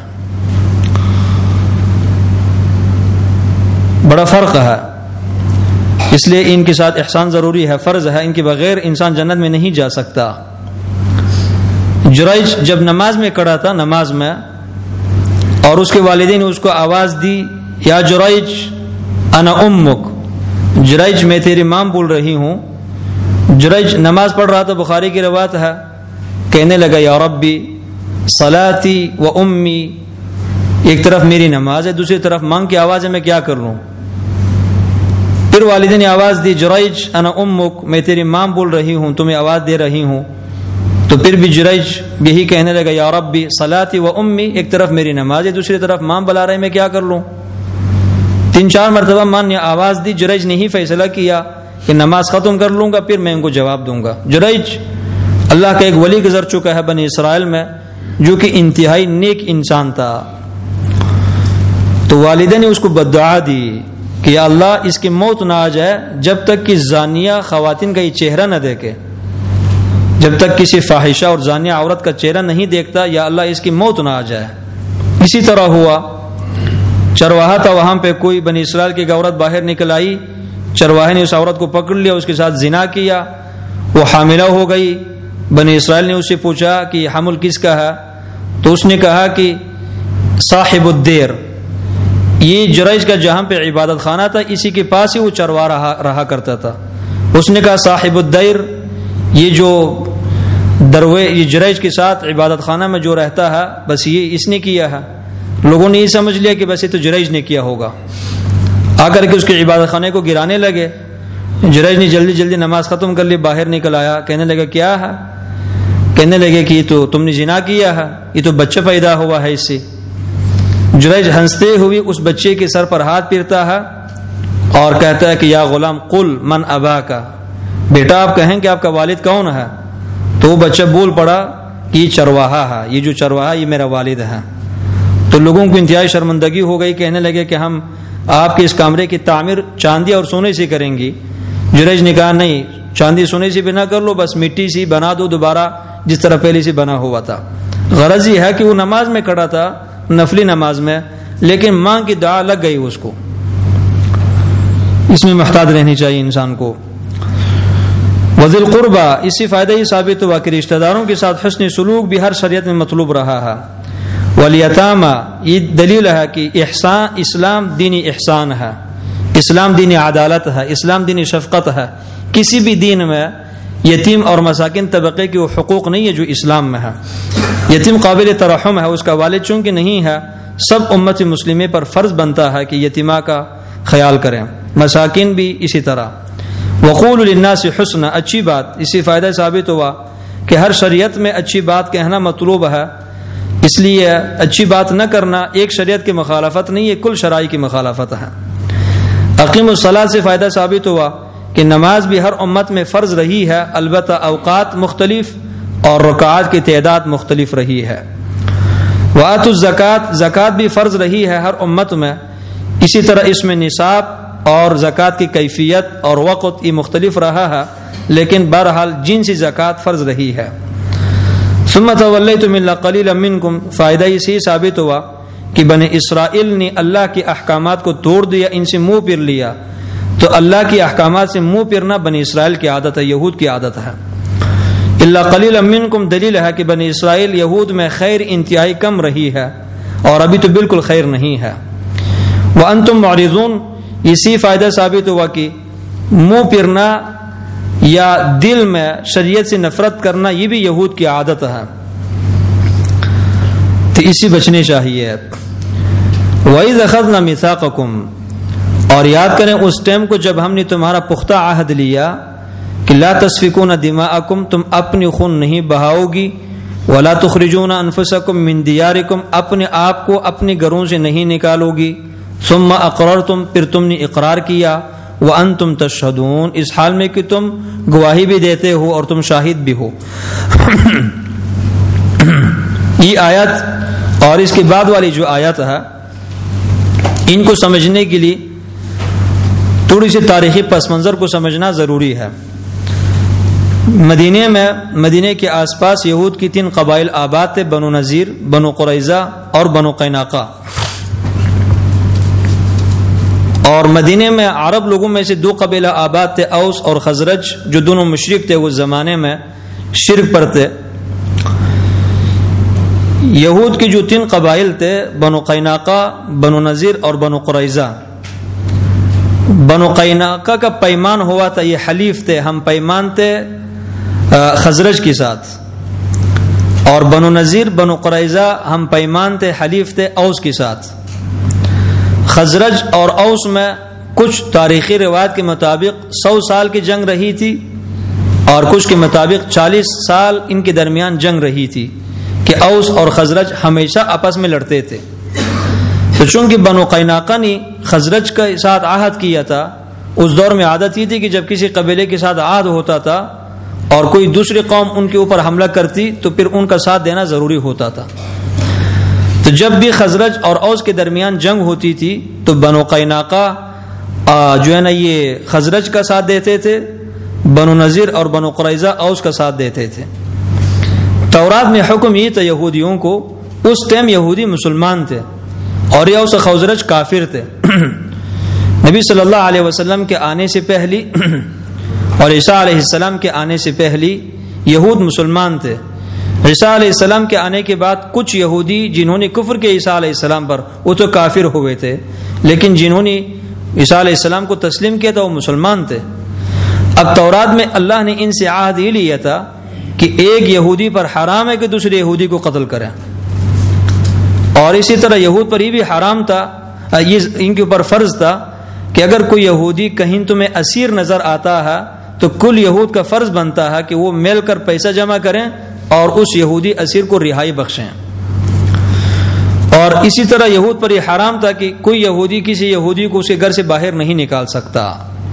بڑا فرق ہے، اس لیے ان کے ساتھ احسان ضروری ہے، فرض ہے، ان کے بغیر انسان جنت میں نہیں جا سکتا۔ جریج جب نماز میں کھڑا تھا، نماز میں، اور اس کے والدین نے اس کو آواز دی یا جریج انا امک، جریج میں تیری ماں بول رہی ہوں۔ جریج نماز پڑھ رہا تھا، بخاری کی روایت ہے، کہنے لگا یا ربی صلاتی و امی، ایک طرف میری نماز ہے، دوسری طرف مانگ کی آواز ہے، میں کیا کر لوں؟ پھر والدین نے آواز دی جریج انا امک، میں تیری ماں بول رہی ہوں، تمہیں آواز دے رہی ہوں. تو پھر بھی جریج یہی کہنے لگا یا ربی صلاتی و امی، ایک طرف میری نماز ہے، دوسری طرف ماں بلا رہے، میں کیا کر لوں؟ 3-4 مرتبہ ماں نے آواز دی. جریج نے ہی فیصلہ کیا کہ نماز ختم کر لوں گا، پھر میں ان کو جواب دوں گا. جریج اللہ کا ایک ولی گزر چکا ہے بنی اسرائیل میں، جو کہ انتہائی نیک انسان تھا. تو والدہ نے اس کو بددعا دی کہ یا اللہ اس کی موت نہ آ جائے جب تک کہ زانیہ خواتین کا یہ چہرہ نہ دیکھے، جب تک کسی فاحشہ اور زانیہ عورت کا چہرہ نہیں دیکھتا، یا اللہ اس کی موت نہ آ جائے. اسی طرح ہوا. چرواہا تھا وہاں پہ، کوئی بنی اسرائیل کی عورت باہر نکل آئی، چرواہے نے اس عورت کو پکڑ لیا، اس کے ساتھ زنا کیا، وہ حاملہ ہو گئی. بنی اسرائیل نے اس سے پوچھا کہ یہ حمل کس کا ہے؟ تو اس نے کہا کہ صاحب الدیر، یہ جریج کا جہاں پہ عبادت خانہ تھا اسی کے پاس ہی وہ چروا رہا کرتا تھا. اس نے کہا صاحب الدیر، یہ جو یہ جریج کے ساتھ عبادت خانہ میں جو رہتا ہے بس یہ اس نے کیا ہے. لوگوں نے یہ سمجھ لیا کہ بس یہ تو جریج نے کیا ہوگا، آ کر کے اس کے عبادت خانے کو گرانے لگے. جریج نے جلدی جلدی نماز ختم کر لی، باہر نکل آیا، کہنے لگا کیا ہے؟ کہنے لگے کہ تو تم نے زنا کیا ہے، یہ تو بچہ پیدا ہوا ہے اس سے. جریج ہنستے ہوئے اس بچے کے سر پر ہاتھ پھیرتا ہے اور کہتا ہے کہ یا غلام قل من اباکا، بیٹا آپ کہیں کہ آپ کا والد کون ہے؟ تو وہ بچہ بول پڑا کہ یہ چرواہا ہے، یہ جو چرواہا یہ میرا والد ہے. تو لوگوں کو انتہائی شرمندگی ہو گئی، کہنے لگے کہ ہم آپ کے اس کمرے کی تعمیر چاندی اور سونے سے کریں گی. جریج نے کہا نہیں، چاندی سونے سے بھی نہ کر لو، بس مٹی سے بنا دو دوبارہ جس طرح پہلے سے بنا ہوا تھا. غرض یہ ہے کہ وہ نماز میں کھڑا تھا، نفلی نماز میں، لیکن ماں کی دعا لگ گئی اس کو. اس میں محتاط رہنی چاہیے انسان کو. وذی القربہ، اس سے فائدہ یہ ثابت ہوا کہ رشتہ داروں کے ساتھ حسن سلوک بھی ہر شریعت میں مطلوب رہا ہے. والیتامہ، یہ دلیل ہے کہ احسان، اسلام دینی احسان ہے، اسلام دینی عدالت ہے، اسلام دینی شفقت ہے. کسی بھی دین میں یتیم اور مساکین طبقے کی وہ حقوق نہیں ہے جو اسلام میں ہے. یتیم قابل ترحم ہے، اس کا والد چونکہ نہیں ہے، سب امت مسلمہ پر فرض بنتا ہے کہ یتیمہ کا خیال کریں، مساکین بھی اسی طرح. وقول للناس حسنا، اچھی بات. اسی فائدہ ثابت ہوا کہ ہر شریعت میں اچھی بات کہنا مطلوب ہے، اس لیے اچھی بات نہ کرنا ایک شریعت کی مخالفت نہیں ہے، کل شرائع کی مخالفت ہے. اقیم الصلاۃ سے فائدہ ثابت ہوا کہ نماز بھی ہر امت میں فرض رہی ہے، البتہ اوقات مختلف اور رکعات کی تعداد مختلف رہی ہے. وآتوا الزکات، زکات بھی فرض رہی ہے ہر امت میں، اسی طرح اس میں نصاب اور زکات کی کیفیت اور وقت یہ مختلف رہا ہے، لیکن بہرحال جنسی زکات فرض رہی ہے. ثم تولیتم الا قلیلا منکم، فائدہ اسی ثابت ہوا کہ بنی اسرائیل نے اللہ کے احکامات کو توڑ دیا، ان سے منہ پھیر لیا. تو اللہ کے احکامات سے منہ پھرنا بنی اسرائیل کی عادت ہے، یہود کی عادت ہے. الا قلیلا منکم دلیل ہے کہ بنی اسرائیل یہود میں خیر انتہائی کم رہی ہے، اور ابھی تو بالکل خیر نہیں ہے. وانتم معرضون، اسی فائدہ ثابت ہوا کہ منہ پھرنا یا دل میں شریعت سے نفرت کرنا یہ بھی یہود کی عادت ہے، تو اسی بچنے چاہیے. وَإِذْ أَخَذْنَا مِيثَاقَكُمْ، اور یاد کریں اس ٹائم کو جب ہم نے تمہارا پختہ عہد لیا کہ لا تسفکون دماءکم، تم اپنی خون نہیں بہاؤ گی، ولا تخرجون انفسکم من دیارکم، اپنے آپ کو اپنے گھروں سے نہیں نکالو گی، ثم اقررتم، پھر تم نے اقرار کیا، وانتم تشہدون، اس حال میں کہ تم گواہی بھی دیتے ہو اور تم شاہد بھی ہو. یہ آیت اور اس کے بعد والی جو آیت ہے، ان کو سمجھنے کے لیے تھوڑی سی تاریخی پس منظر کو سمجھنا ضروری ہے. مدینے کے آس پاس یہود کی 3 قبائل آباد تھے، بنو نذیر، بنو قریظہ اور بنو قیناقہ. اور مدینے میں عرب لوگوں میں سے 2 قبیلہ آباد تھے، اوس اور خزرج، جو دونوں مشرک تھے، اس زمانے میں شرک پر تھے. یہود کی جو 3 قبائل تھے، بنو قیناقہ، بنو نذیر اور بنو قریظہ. بنو قیناقہ کا پیمان ہوا تھا، یہ حلیف تھے، ہم پیمان تھے خزرج کے ساتھ. اور بنو نذیر بنو قریظہ ہم پیمان تھے، حلیف تھے اوس کے ساتھ۔ خزرج اور اوس میں کچھ تاریخی روایت کے مطابق 100 سال کی جنگ رہی تھی، اور کچھ کے مطابق 40 سال ان کے درمیان جنگ رہی تھی کہ اوس اور خزرج ہمیشہ آپس میں لڑتے تھے۔ تو چونکہ بنو قیناقہ نے خزرج کے ساتھ عہد کیا تھا، اس دور میں عادت یہ تھی کہ جب کسی قبیلے کے ساتھ عہد ہوتا تھا اور کوئی دوسری قوم ان کے اوپر حملہ کرتی تو پھر ان کا ساتھ دینا ضروری ہوتا تھا۔ تو جب بھی خزرج اور اوس کے درمیان جنگ ہوتی تھی تو بنو قیناقہ جو ہے نا یہ خزرج کا ساتھ دیتے تھے، بنو نذیر اور بنو قریظہ اوس کا ساتھ دیتے تھے۔ تورات میں حکم یہ تھا یہودیوں کو، اس ٹائم یہودی مسلمان تھے اور یہ اوس خزرج کافر تھے۔ نبی صلی اللہ علیہ وسلم کے آنے سے پہلی اور عیسیٰ علیہ السلام کے آنے سے پہلی یہود مسلمان تھے۔ عیسیٰ علیہ السلام کے آنے کے بعد کچھ یہودی جنہوں نے کفر کیا عیسیٰ علیہ السلام پر وہ تو کافر ہوئے تھے، لیکن جنہوں نے عیسیٰ علیہ السلام کو تسلیم کیا تھا وہ مسلمان تھے۔ اب تورات میں اللہ نے ان سے عہد یہ لیا تھا کہ ایک یہودی پر حرام ہے کہ دوسرے یہودی کو قتل کریں، اور اسی طرح یہود پر یہ بھی حرام تھا، یہ ان کے اوپر فرض تھا کہ اگر کوئی یہودی کہیں تمہیں اسیر نظر آتا ہے تو کل یہود کا فرض بنتا ہے کہ وہ مل کر پیسہ جمع کریں اور اس یہودی اسیر کو رہائی بخشیں۔ اور اسی طرح یہود پر یہ حرام تھا کہ کوئی یہودی کسی یہودی کو اس کے گھر سے باہر نہیں نکال سکتا۔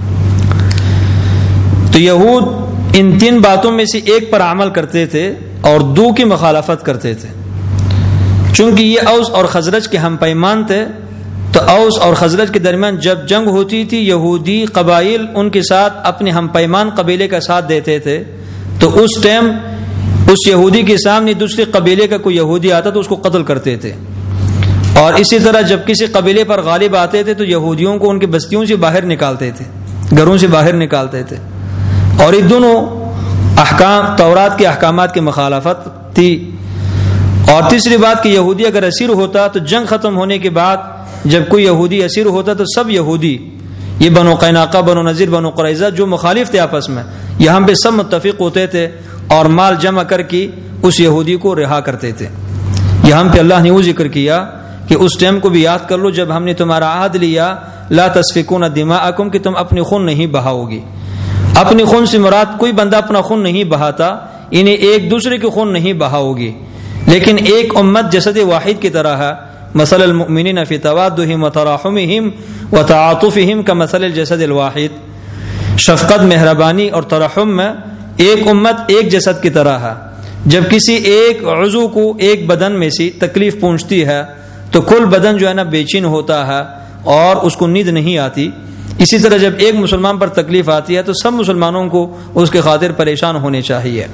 تو یہود ان 3 باتوں میں سے ایک پر عمل کرتے تھے اور 2 کی مخالفت کرتے تھے۔ چونکہ یہ اوس اور خزرج کے ہم پیمان تھے تو اوس اور خزرج کے درمیان جب جنگ ہوتی تھی یہودی قبائل ان کے ساتھ اپنے ہم پیمان قبیلے کا ساتھ دیتے تھے، تو اس ٹائم اس یہودی کے سامنے دوسرے قبیلے کا کوئی یہودی آتا تو اس کو قتل کرتے تھے، اور اسی طرح جب کسی قبیلے پر غالب آتے تھے تو یہودیوں کو ان کی بستیوں سے باہر نکالتے تھے، گھروں سے باہر نکالتے تھے۔ اور یہ دونوں احکام تورات کے احکامات کی مخالفت تھی۔ اور تیسری بات کہ یہودی اگر اسیر ہوتا تو جنگ ختم ہونے کے بعد جب کوئی یہودی اسیر ہوتا تو سب یہودی، یہ بنو قیناقہ بنو نذیر بنو قریظہ جو مخالف تھے آپس میں، یہاں پہ سب متفق ہوتے تھے اور مال جمع کر کے اس یہودی کو رہا کرتے تھے۔ یہاں پہ اللہ نے وہ ذکر کیا کہ اس ٹائم کو بھی یاد کر لو جب ہم نے تمہارا عہد لیا لا تسفکون دماءکم کہ تم اپنی خون نہیں بہاؤ گی۔ اپنی خون سے مراد کوئی بندہ اپنا خون نہیں بہاتا، انہیں ایک دوسرے کی خون نہیں بہاؤ گی، لیکن ایک امت جسد واحد کی طرح ہے۔ مثل المؤمنین فی توادہم وتراحمہم وتعاطفہم کمثل الجسد الواحد، شفقت مہربانی اور ترحم میں ایک امت ایک جسد کی طرح ہے۔ جب کسی ایک عضو کو ایک بدن میں سے تکلیف پہنچتی ہے تو کل بدن جو ہے نا بے چین ہوتا ہے اور اس کو نیند نہیں آتی۔ اسی طرح جب ایک مسلمان پر تکلیف آتی ہے تو سب مسلمانوں کو اس کے خاطر پریشان ہونے چاہیے۔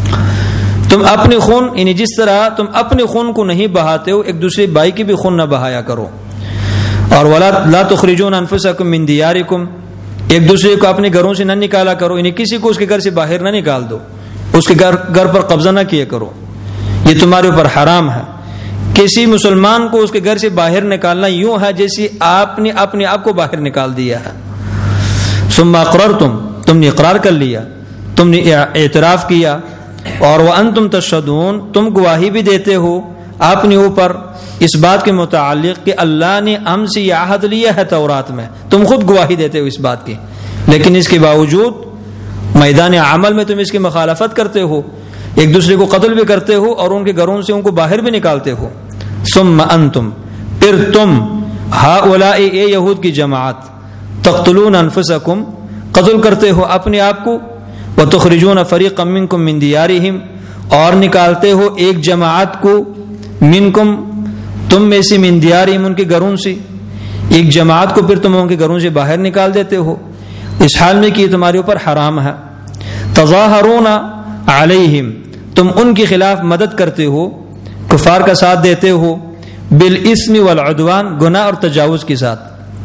تم اپنے خون یعنی جس طرح تم اپنے خون کو نہیں بہاتے ہو ایک دوسرے بھائی کی بھی خون نہ بہایا کرو۔ اور ولا لا تخرجون انفسکم من دیارکم، ایک دوسرے کو اپنے گھروں سے نہ نکالا کرو، یعنی کسی کو اس کے گھر سے باہر نہ نکال دو، اس کے گھر پر قبضہ نہ کیا کرو، یہ تمہارے اوپر حرام ہے۔ کسی مسلمان کو اس کے گھر سے باہر نکالنا یوں ہے جیسے آپ نے اپنے آپ کو باہر نکال دیا ہے۔ ثم اقررتم، تم نے اقرار کر لیا، تم نے اعتراف کیا، اور وانتم تشہدون، تم گواہی بھی دیتے ہو اپنے اوپر اس بات کے متعلق کہ اللہ نے ہم سے یہ عہد لیا ہے تورات میں، تم خود گواہی دیتے ہو اس بات کی، لیکن اس کے باوجود میدان عمل میں تم اس کی مخالفت کرتے ہو، ایک دوسرے کو قتل بھی کرتے ہو اور ان کے گھروں سے ان کو باہر بھی نکالتے ہو۔ ثم انتم، پھر تم، ہؤلاء، اے یہود کی جماعت، تقتلون انفسکم، قتل کرتے ہو اپنے آپ کو، وتخرجون فریقا منکم من دیارہم، اور نکالتے ہو ایک جماعت کو، منکم، تم میں سے، من دیارہم، ان کے گھروں سے، ایک جماعت کو پھر تم ان کے گھروں سے باہر نکال دیتے ہو، اس حال میں کہ یہ تمہارے اوپر حرام ہے۔ تظاہرون علیہم، تم ان کے خلاف مدد کرتے ہو، کفار کا ساتھ دیتے ہو، بالاسم والعدوان، گناہ اور تجاوز کے ساتھ۔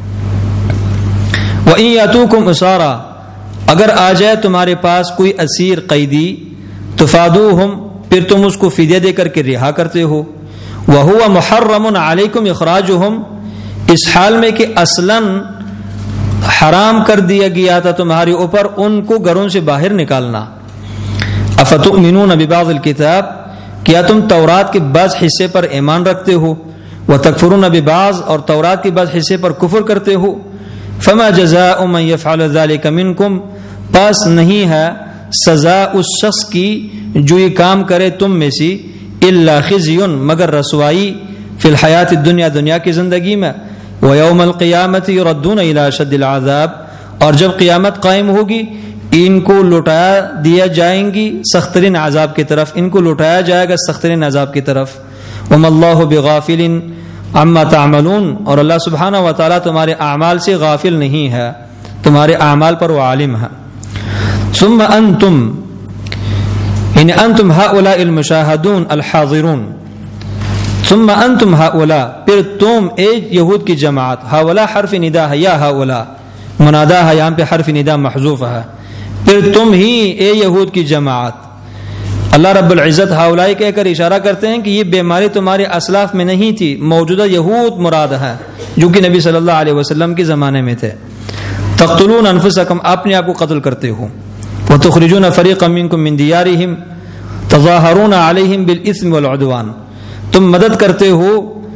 وَإِن يَأْتُوكُمْ أُسَارَىٰ، اگر آ جائے تمہارے پاس کوئی اسیر قیدی، تفادوہم، پھر تم اس کو فدیہ دے کر کے رہا کرتے ہو، وَهُوَ مُحَرَّمٌ عَلَيْكُمْ إِخْرَاجُهُمْ، اس حال میں کہ اصلاً حرام کر دیا گیا تھا تمہارے اوپر ان کو گھروں سے باہر نکالنا۔ افتؤمنون ببعض الکتاب، کیا تم تورات کے بعض حصے پر ایمان رکھتے ہو؟ وتکفرون ببعض، اور تورات کے بعض حصے پر کفر کرتے ہو؟ فما جزاء من يفعل ذلك منكم، پس نہیں ہے سزا اس شخص کی جو یہ کام کرے تم میں سے، الا خزي، مگر رسوائی، فی الحیات الدنیا، دنیا کی زندگی میں، ویوم القیامت یردون الی اشد العذاب، اور جب قیامت قائم ہوگی ان کو لوٹایا دیا جائیں گی سخت ترین عذاب کی طرف، ان کو لوٹایا جائے گا سخت ترین عذاب کی طرف۔ وما اللہ بغافل عما تعملون، اور اللہ سبحانہ و تعالیٰ تمہارے اعمال سے غافل نہیں ہے، تمہارے اعمال پر وہ عالم ہے۔ ثم انتم، یعنی انتم هؤلاء المشاہدون الحاضرون، ثم انتم هؤلاء، پھر تم اے یہود کی جماعت، هؤلاء حرف ندا ہے، یا هؤلاء منادا ہے، یہاں پہ حرف ندا محذوف ہے، پھر تم ہی اے یہود کی جماعت۔ اللہ رب العزت ہؤلاء کہہ کر اشارہ کرتے ہیں کہ یہ بیماری تمہارے اسلاف میں نہیں تھی، موجودہ یہود مراد ہے جو کہ نبی صلی اللہ علیہ وسلم کے زمانے میں تھے۔ تقتلون انفسکم، اپنے آپ کو قتل کرتے ہو، وتخرجون فریقا منکم من دیارہم تظاہرون علیہم بالاثم والعدوان، تم مدد کرتے ہو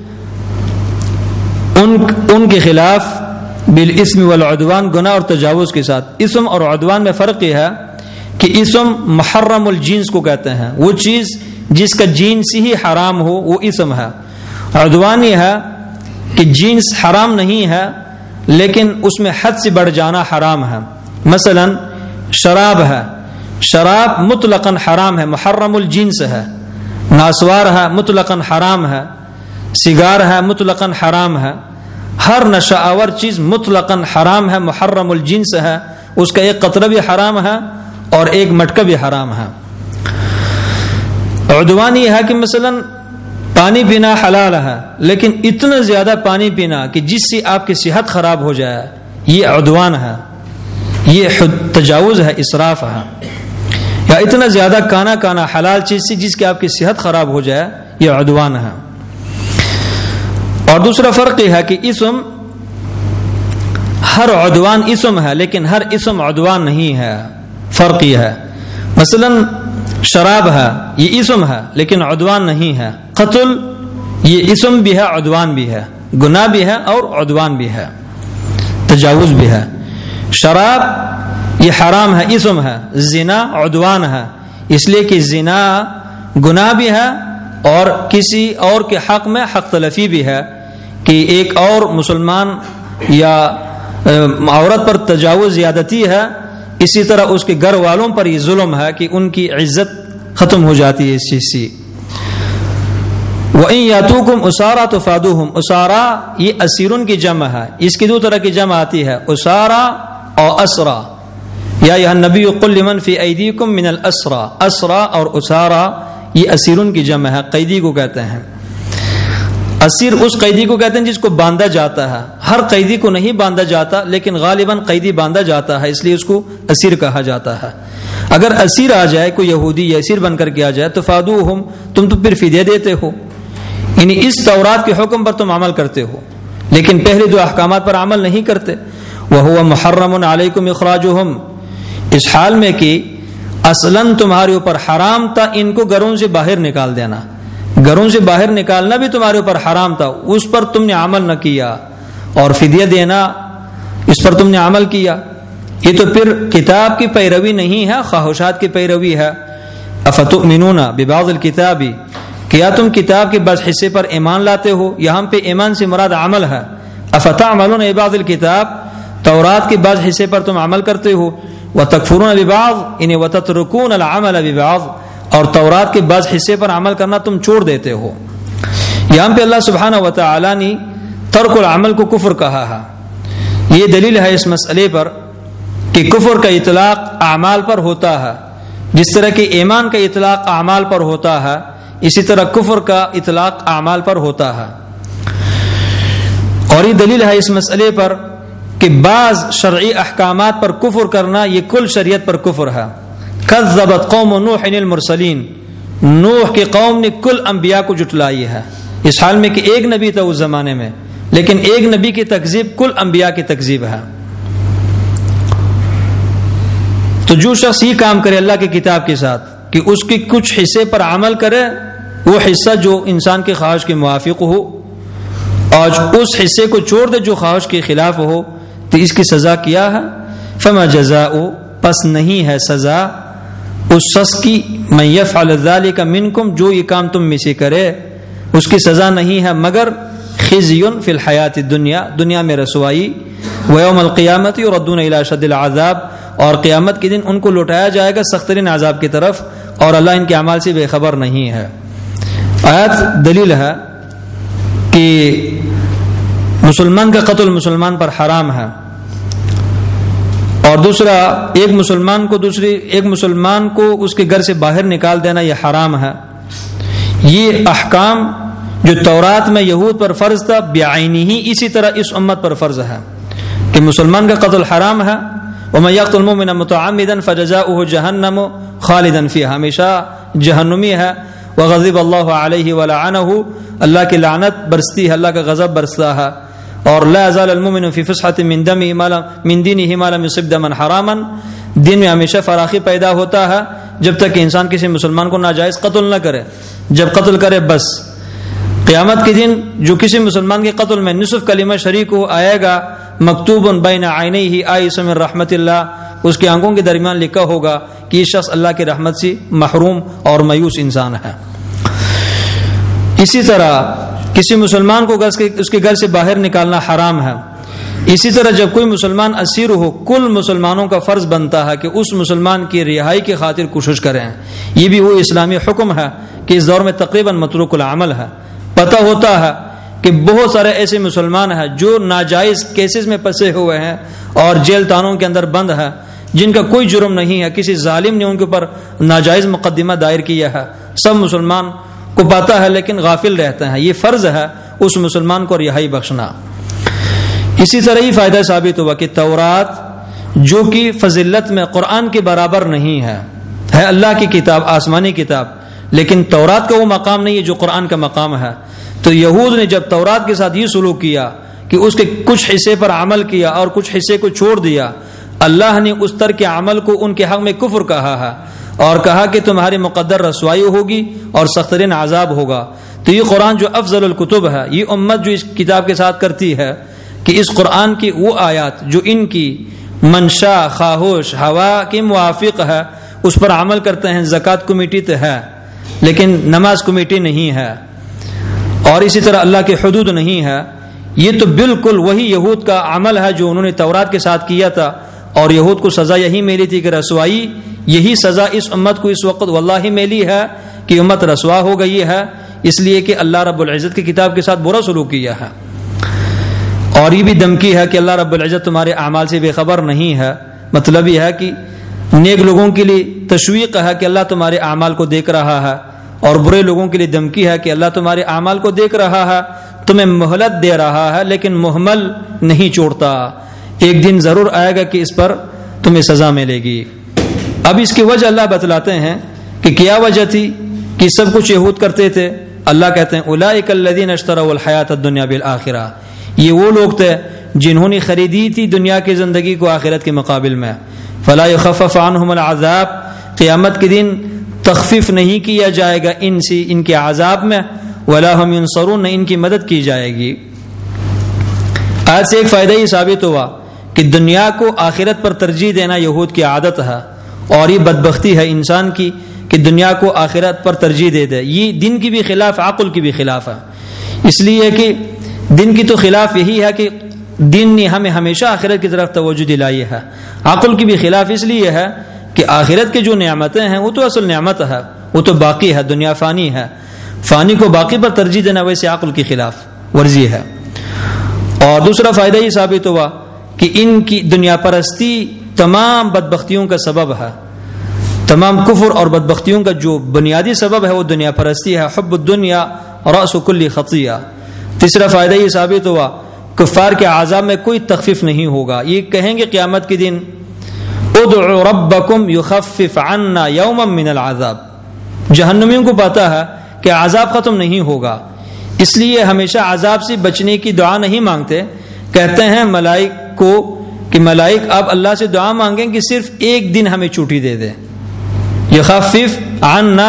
ان کے خلاف بالاسم والعدوان، گناہ اور تجاوز کے ساتھ۔ اسم اور عدوان میں فرق یہ ہے کہ اسم محرم الجنس کو کہتے ہیں، وہ چیز جس کا جنس ہی حرام ہو وہ اسم ہے۔ عدوان یہ ہے کہ جنس حرام نہیں ہے لیکن اس میں حد سے بڑھ جانا حرام ہے۔ مثلا شراب ہے، شراب مطلقاً حرام ہے، محرم الجنس ہے۔ ناسوار ہے، مطلقاً حرام ہے۔ سگار ہے، مطلقاً حرام ہے۔ ہر نشہ آور چیز مطلقاً حرام ہے، محرم الجنس ہے، اس کا ایک قطرہ بھی حرام ہے اور ایک مٹکا بھی حرام ہے۔ عدوان یہ ہے کہ مثلا پانی پینا حلال ہے لیکن اتنا زیادہ پانی پینا کہ جس سے آپ کی صحت خراب ہو جائے، یہ عدوان ہے، یہ تجاوز ہے، اسراف ہے۔ یا اتنا زیادہ کانا حلال چیز سے جس کی آپ کی صحت خراب ہو جائے، یہ عدوان ہے۔ اور دوسرا فرق یہ ہے کہ اسم، ہر عدوان اسم ہے لیکن ہر اسم عدوان نہیں ہے، فرق یہ ہے۔ مثلا شراب ہے، یہ اسم ہے لیکن عدوان نہیں ہے۔ قتل یہ اسم بھی ہے، عدوان بھی ہے، گناہ بھی ہے اور عدوان بھی ہے، تجاوز بھی ہے۔ شراب یہ حرام ہے، اسم ہے۔ زنا عدوان ہے، اس لیے کہ زنا گناہ بھی ہے اور کسی اور کے حق میں حق تلفی بھی ہے کہ ایک اور مسلمان یا عورت پر تجاوز زیادتی ہے، اسی طرح اس کے گھر والوں پر یہ ظلم ہے کہ ان کی عزت ختم ہو جاتی ہے اس چیز سے۔ وَإِن يَأْتُوكُمْ أُسَارَىٰ تُفَادُوهُمْ، اسارا یہ اسیرن کی جمع ہے، اس کی دو طرح کی جمع آتی ہے، اسارا اور اسرا۔ یا ایھا النبی قل لمن فی ایدیکم من الاسرا، اسرا اور اسارا یہ اسیرن کی جمع ہے، قیدی کو کہتے ہیں۔ اسیر اس قیدی کو کہتے ہیں جس کو باندھا جاتا ہے، ہر قیدی کو نہیں باندھا جاتا لیکن غالباً قیدی باندھا جاتا ہے، اس لیے اس کو اسیر کہا جاتا ہے۔ اگر اسیر آ جائے، کوئی یہودی یا اسیر بن کر کے آ جائے تو فادوہم، تم تو پھر فدیہ دیتے ہو، یعنی اس تورات کے حکم پر تم عمل کرتے ہو لیکن پہلے دو احکامات پر عمل نہیں کرتے۔ وَهُوَ مُحَرَّمٌ عَلَيْكُمْ إِخْرَاجُهُمْ، اس حال میں کہ اصلاً تمہارے اوپر حرام تھا ان کو گھروں سے باہر نکال دینا، گھروں سے باہر نکالنا بھی تمہارے اوپر حرام تھا، اس پر تم نے عمل نہ کیا، اور فدیہ دینا اس پر تم نے عمل کیا۔ یہ تو پھر کتاب کی پیروی نہیں ہے، خواہشات کی پیروی ہے۔ افتؤمنون ببعض الکتاب، کیا تم کتاب کے بعض حصے پر ایمان لاتے ہو؟ یہاں پہ ایمان سے مراد عمل ہے۔ افتعملون ببعض الکتاب، تورات کے بعض حصے پر تم عمل کرتے ہو۔ وتکفرون ببعض، یعنی وتترکون العمل ببعض، اور تورات کے بعض حصے پر عمل کرنا تم چھوڑ دیتے ہو۔ یہاں پہ اللہ سبحانہ و تعالی نے ترک العمل کو کفر کہا ہے۔ یہ دلیل ہے اس مسئلے پر کہ کفر کا اطلاق اعمال پر ہوتا ہے، جس طرح کہ ایمان کا اطلاق اعمال پر ہوتا ہے اسی طرح کفر کا اطلاق اعمال پر ہوتا ہے۔ اور یہ دلیل ہے اس مسئلے پر کہ بعض شرعی احکامات پر کفر کرنا یہ کل شریعت پر کفر ہے۔ کذبت قوم نوح المرسلین، نوح کی قوم نے کل انبیاء کو جھٹلائی ہے، اس حال میں کہ ایک نبی تھا اس زمانے میں لیکن ایک نبی کی تکذیب کل انبیاء کی تکذیب ہے۔ تو جو شخص یہ کام کرے اللہ کی کتاب کے ساتھ کہ اس کے کچھ حصے پر عمل کرے وہ حصہ جو انسان کے خواہش کے موافق ہو اور اس حصے کو چھوڑ دے جو خواہش کے خلاف ہو تو اس کی سزا کیا ہے؟ فما جزاء، پس نہیں ہے سزا اس شخص کی من یفعل ذلک منکم، جو یہ کام تم میں سے کرے، اس کی سزا نہیں ہے مگر خزی فی الحیات الدنیا، دنیا میں رسوائی، ویوم القیامت یردون الی اشد العذاب، اور قیامت کے دن ان کو لوٹایا جائے گا سخت ترین عذاب کی طرف، اور اللہ ان کے اعمال سے بے خبر نہیں ہے۔ آیات دلیل ہے کہ مسلمان کا قتل مسلمان پر حرام ہے، اور دوسرا ایک مسلمان کو اس کے گھر سے باہر نکال دینا یہ حرام ہے۔ یہ احکام جو تورات میں یہود پر فرض تھا بعینی ہی اسی طرح اس امت پر فرض ہے کہ مسلمان کا قتل حرام ہے۔ ومن یقتل مؤمنا متعمدا فجزاؤہ جہنم خالدا فیہا، ہمیشہ جہنمی ہے۔ وغضب اللہ علیہ ولعنہ، اللہ کی لعنت برستی ہے، اللہ کا غضب برستا ہے۔ اور لا یزال المؤمن فی فسحۃ من دینہ ما لم یصب دما حراما، دین میں ہمیشہ فراخی پیدا ہوتا ہے جب تک کہ انسان کسی مسلمان کو ناجائز قتل نہ کرے، جب قتل کرے بس۔ قیامت کے دن جو کسی مسلمان کے قتل میں نصف کلمہ شریک ہو آئے گا، مکتوب بین عینیہ آئس من رحمت اللہ، اس کے آنکھوں کے درمیان لکھا ہوگا کہ یہ شخص اللہ کی رحمت سے محروم اور مایوس انسان ہے۔ اسی طرح کسی مسلمان کو اس کے گھر سے باہر نکالنا حرام ہے۔ اسی طرح جب کوئی مسلمان اسیر ہو، کل مسلمانوں کا فرض بنتا ہے کہ اس مسلمان کی رہائی کی خاطر کوشش کریں۔ یہ بھی وہ اسلامی حکم ہے کہ اس دور میں تقریباً متروک العمل ہے۔ پتہ ہوتا ہے کہ بہت سارے ایسے مسلمان ہیں جو ناجائز کیسز میں پھنسے ہوئے ہیں اور جیل تانوں کے اندر بند ہے، جن کا کوئی جرم نہیں ہے، کسی ظالم نے ان کے اوپر ناجائز مقدمہ دائر کیا ہے۔ سب مسلمان کو پتہ ہے لیکن غافل رہتے ہیں۔ یہ فرض ہے اس مسلمان کو رہائی بخشنا۔ اسی طرح ہی فائدہ ثابت ہوا کہ تورات جو کہ فضیلت میں قرآن کے برابر نہیں ہے اللہ کی کتاب، آسمانی کتاب، لیکن تورات کا وہ مقام نہیں ہے جو قرآن کا مقام ہے۔ تو یہود نے جب تورات کے ساتھ یہ سلوک کیا کہ اس کے کچھ حصے پر عمل کیا اور کچھ حصے کو چھوڑ دیا، اللہ نے اس طرح کے عمل کو ان کے حق میں کفر کہا ہے اور کہا کہ تمہاری مقدر رسوائی ہوگی اور سخت ترین عذاب ہوگا۔ تو یہ قرآن جو افضل الکتب ہے، یہ امت جو اس کتاب کے ساتھ کرتی ہے کہ اس قرآن کی وہ آیات جو ان کی منشا، خواہش، ہوا کے موافق ہے اس پر عمل کرتے ہیں۔ زکوٰۃ کمیٹی تو ہے لیکن نماز کمیٹی نہیں ہے، اور اسی طرح اللہ کے حدود نہیں ہے۔ یہ تو بالکل وہی یہود کا عمل ہے جو انہوں نے تورات کے ساتھ کیا تھا، اور یہود کو سزا یہی ملی تھی کہ رسوائی۔ یہی سزا اس امت کو اس وقت واللہ ملی ہے کہ امت رسوا ہو گئی ہے، اس لیے کہ اللہ رب العزت کی کتاب کے ساتھ برا سلوک کیا ہے۔ اور یہ بھی دھمکی ہے کہ اللہ رب العزت تمہارے اعمال سے بے خبر نہیں ہے۔ مطلب یہ ہے کہ نیک لوگوں کے لیے تشویق ہے کہ اللہ تمہارے اعمال کو دیکھ رہا ہے، اور برے لوگوں کے لیے دھمکی ہے کہ اللہ تمہارے اعمال کو دیکھ رہا ہے، تمہیں مہلت دے رہا ہے لیکن محمل نہیں چھوڑتا، ایک دن ضرور آئے گا کہ اس پر تمہیں سزا ملے گی۔ اب اس کی وجہ اللہ بتلاتے ہیں کہ کیا وجہ تھی کہ سب کچھ یہود کرتے تھے۔ اللہ کہتے ہیں اولئک الذین اشتروا الحیاۃ الدنیا بالآخرہ، یہ وہ لوگ تھے جنہوں نے خریدی تھی دنیا کی زندگی کو آخرت کے مقابل میں۔ فلا یخفف عنہم العذاب، قیامت کے دن تخفیف نہیں کیا جائے گا ان سے ان کے عذاب میں، ولا ہم ینصرون، نہ ان کی مدد کی جائے گی۔ آج سے ایک فائدہ یہ ثابت ہوا کہ دنیا کو آخرت پر ترجیح دینا یہود کی عادت ہے، اور یہ بدبختی ہے انسان کی کہ دنیا کو آخرت پر ترجیح دے دے۔ یہ دین کی بھی خلاف، عقل کی بھی خلاف ہے۔ اس لیے کہ دین کی تو خلاف یہی ہے کہ دین نے ہمیں ہمیشہ آخرت کی طرف توجہ دلائی ہے، عقل کی بھی خلاف اس لیے ہے کہ آخرت کی جو نعمتیں ہیں وہ تو اصل نعمت ہے، وہ تو باقی ہے، دنیا فانی ہے، فانی کو باقی پر ترجیح دینا ویسے عقل کی خلاف ورزی ہے۔ اور دوسرا فائدہ یہ ثابت ہوا کہ ان کی دنیا پرستی تمام بدبختیوں کا سبب ہے، تمام کفر اور بدبختیوں کا جو بنیادی سبب ہے وہ دنیا پرستی ہے۔ حب الدنیا رأس کل خطیہ۔ تیسرا فائدہ یہ ثابت ہوا کفار کے عذاب میں کوئی تخفیف نہیں ہوگا، یہ کہیں گے قیامت کے دن ادعوا ربکم یخفف عنا یوما من العذاب۔ جہنمیوں کو پتا ہے کہ عذاب ختم نہیں ہوگا، اس لیے ہمیشہ عذاب سے بچنے کی دعا نہیں مانگتے، کہتے ہیں ملائک کو کہ ملائک آپ اللہ سے دعا مانگیں کہ صرف ایک دن ہمیں چھٹی دے دے۔ یخفف عنا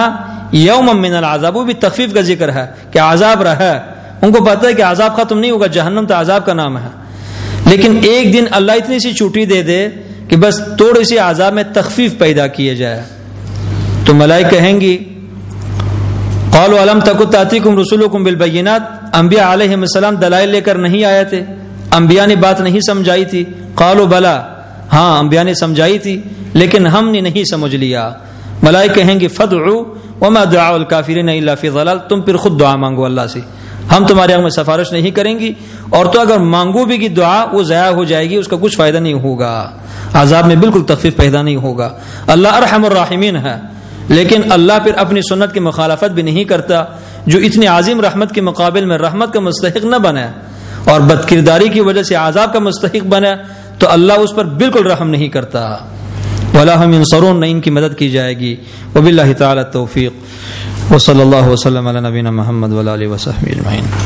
یوما من العذاب، وہ بھی تخفیف کا ذکر ہے کہ عذاب رہا ہے، ان کو پتہ ہے کہ عذاب ختم نہیں ہوگا، جہنم تو عذاب کا نام ہے، لیکن ایک دن اللہ اتنی سی چھٹی دے دے کہ بس تھوڑی سی عذاب میں تخفیف پیدا کیے جائے، تو ملائکہ کہیں گی قالوا الم تکن تاتیکم رسولکم بالبینات، انبیاء علیہم السلام دلائل لے کر نہیں آئے تھے، انبیاء نے بات نہیں سمجھائی تھی؟ قالوا بلا، ہاں انبیاء نے سمجھائی تھی لیکن ہم نے نہیں سمجھ لیا۔ ملائکہ کہیں گے فادعوا وما دعاء الکافرین الا فی ضلال، تم پھر خود دعا مانگو اللہ سے، ہم تمہارے حق میں سفارش نہیں کریں گی، اور تو اگر مانگو بھی کی دعا وہ ضائع ہو جائے گی، اس کا کچھ فائدہ نہیں ہوگا، عذاب میں بالکل تخفیف پیدا نہیں ہوگا۔ اللہ ارحم الراحمین ہے، لیکن اللہ پھر اپنی سنت کی مخالفت بھی نہیں کرتا، جو اتنی عظیم رحمت کے مقابل میں رحمت کا مستحق نہ بنے اور بد کرداری کی وجہ سے عذاب کا مستحق بنے تو اللہ اس پر بالکل رحم نہیں کرتا، ولا ہم ینصرون، نہ ان کی مدد کی جائے گی۔ وباللہ تعالی التوفیق، وصلی اللہ وسلم علی نبینا محمد وعلی آلہ وصحبہ اجمعین۔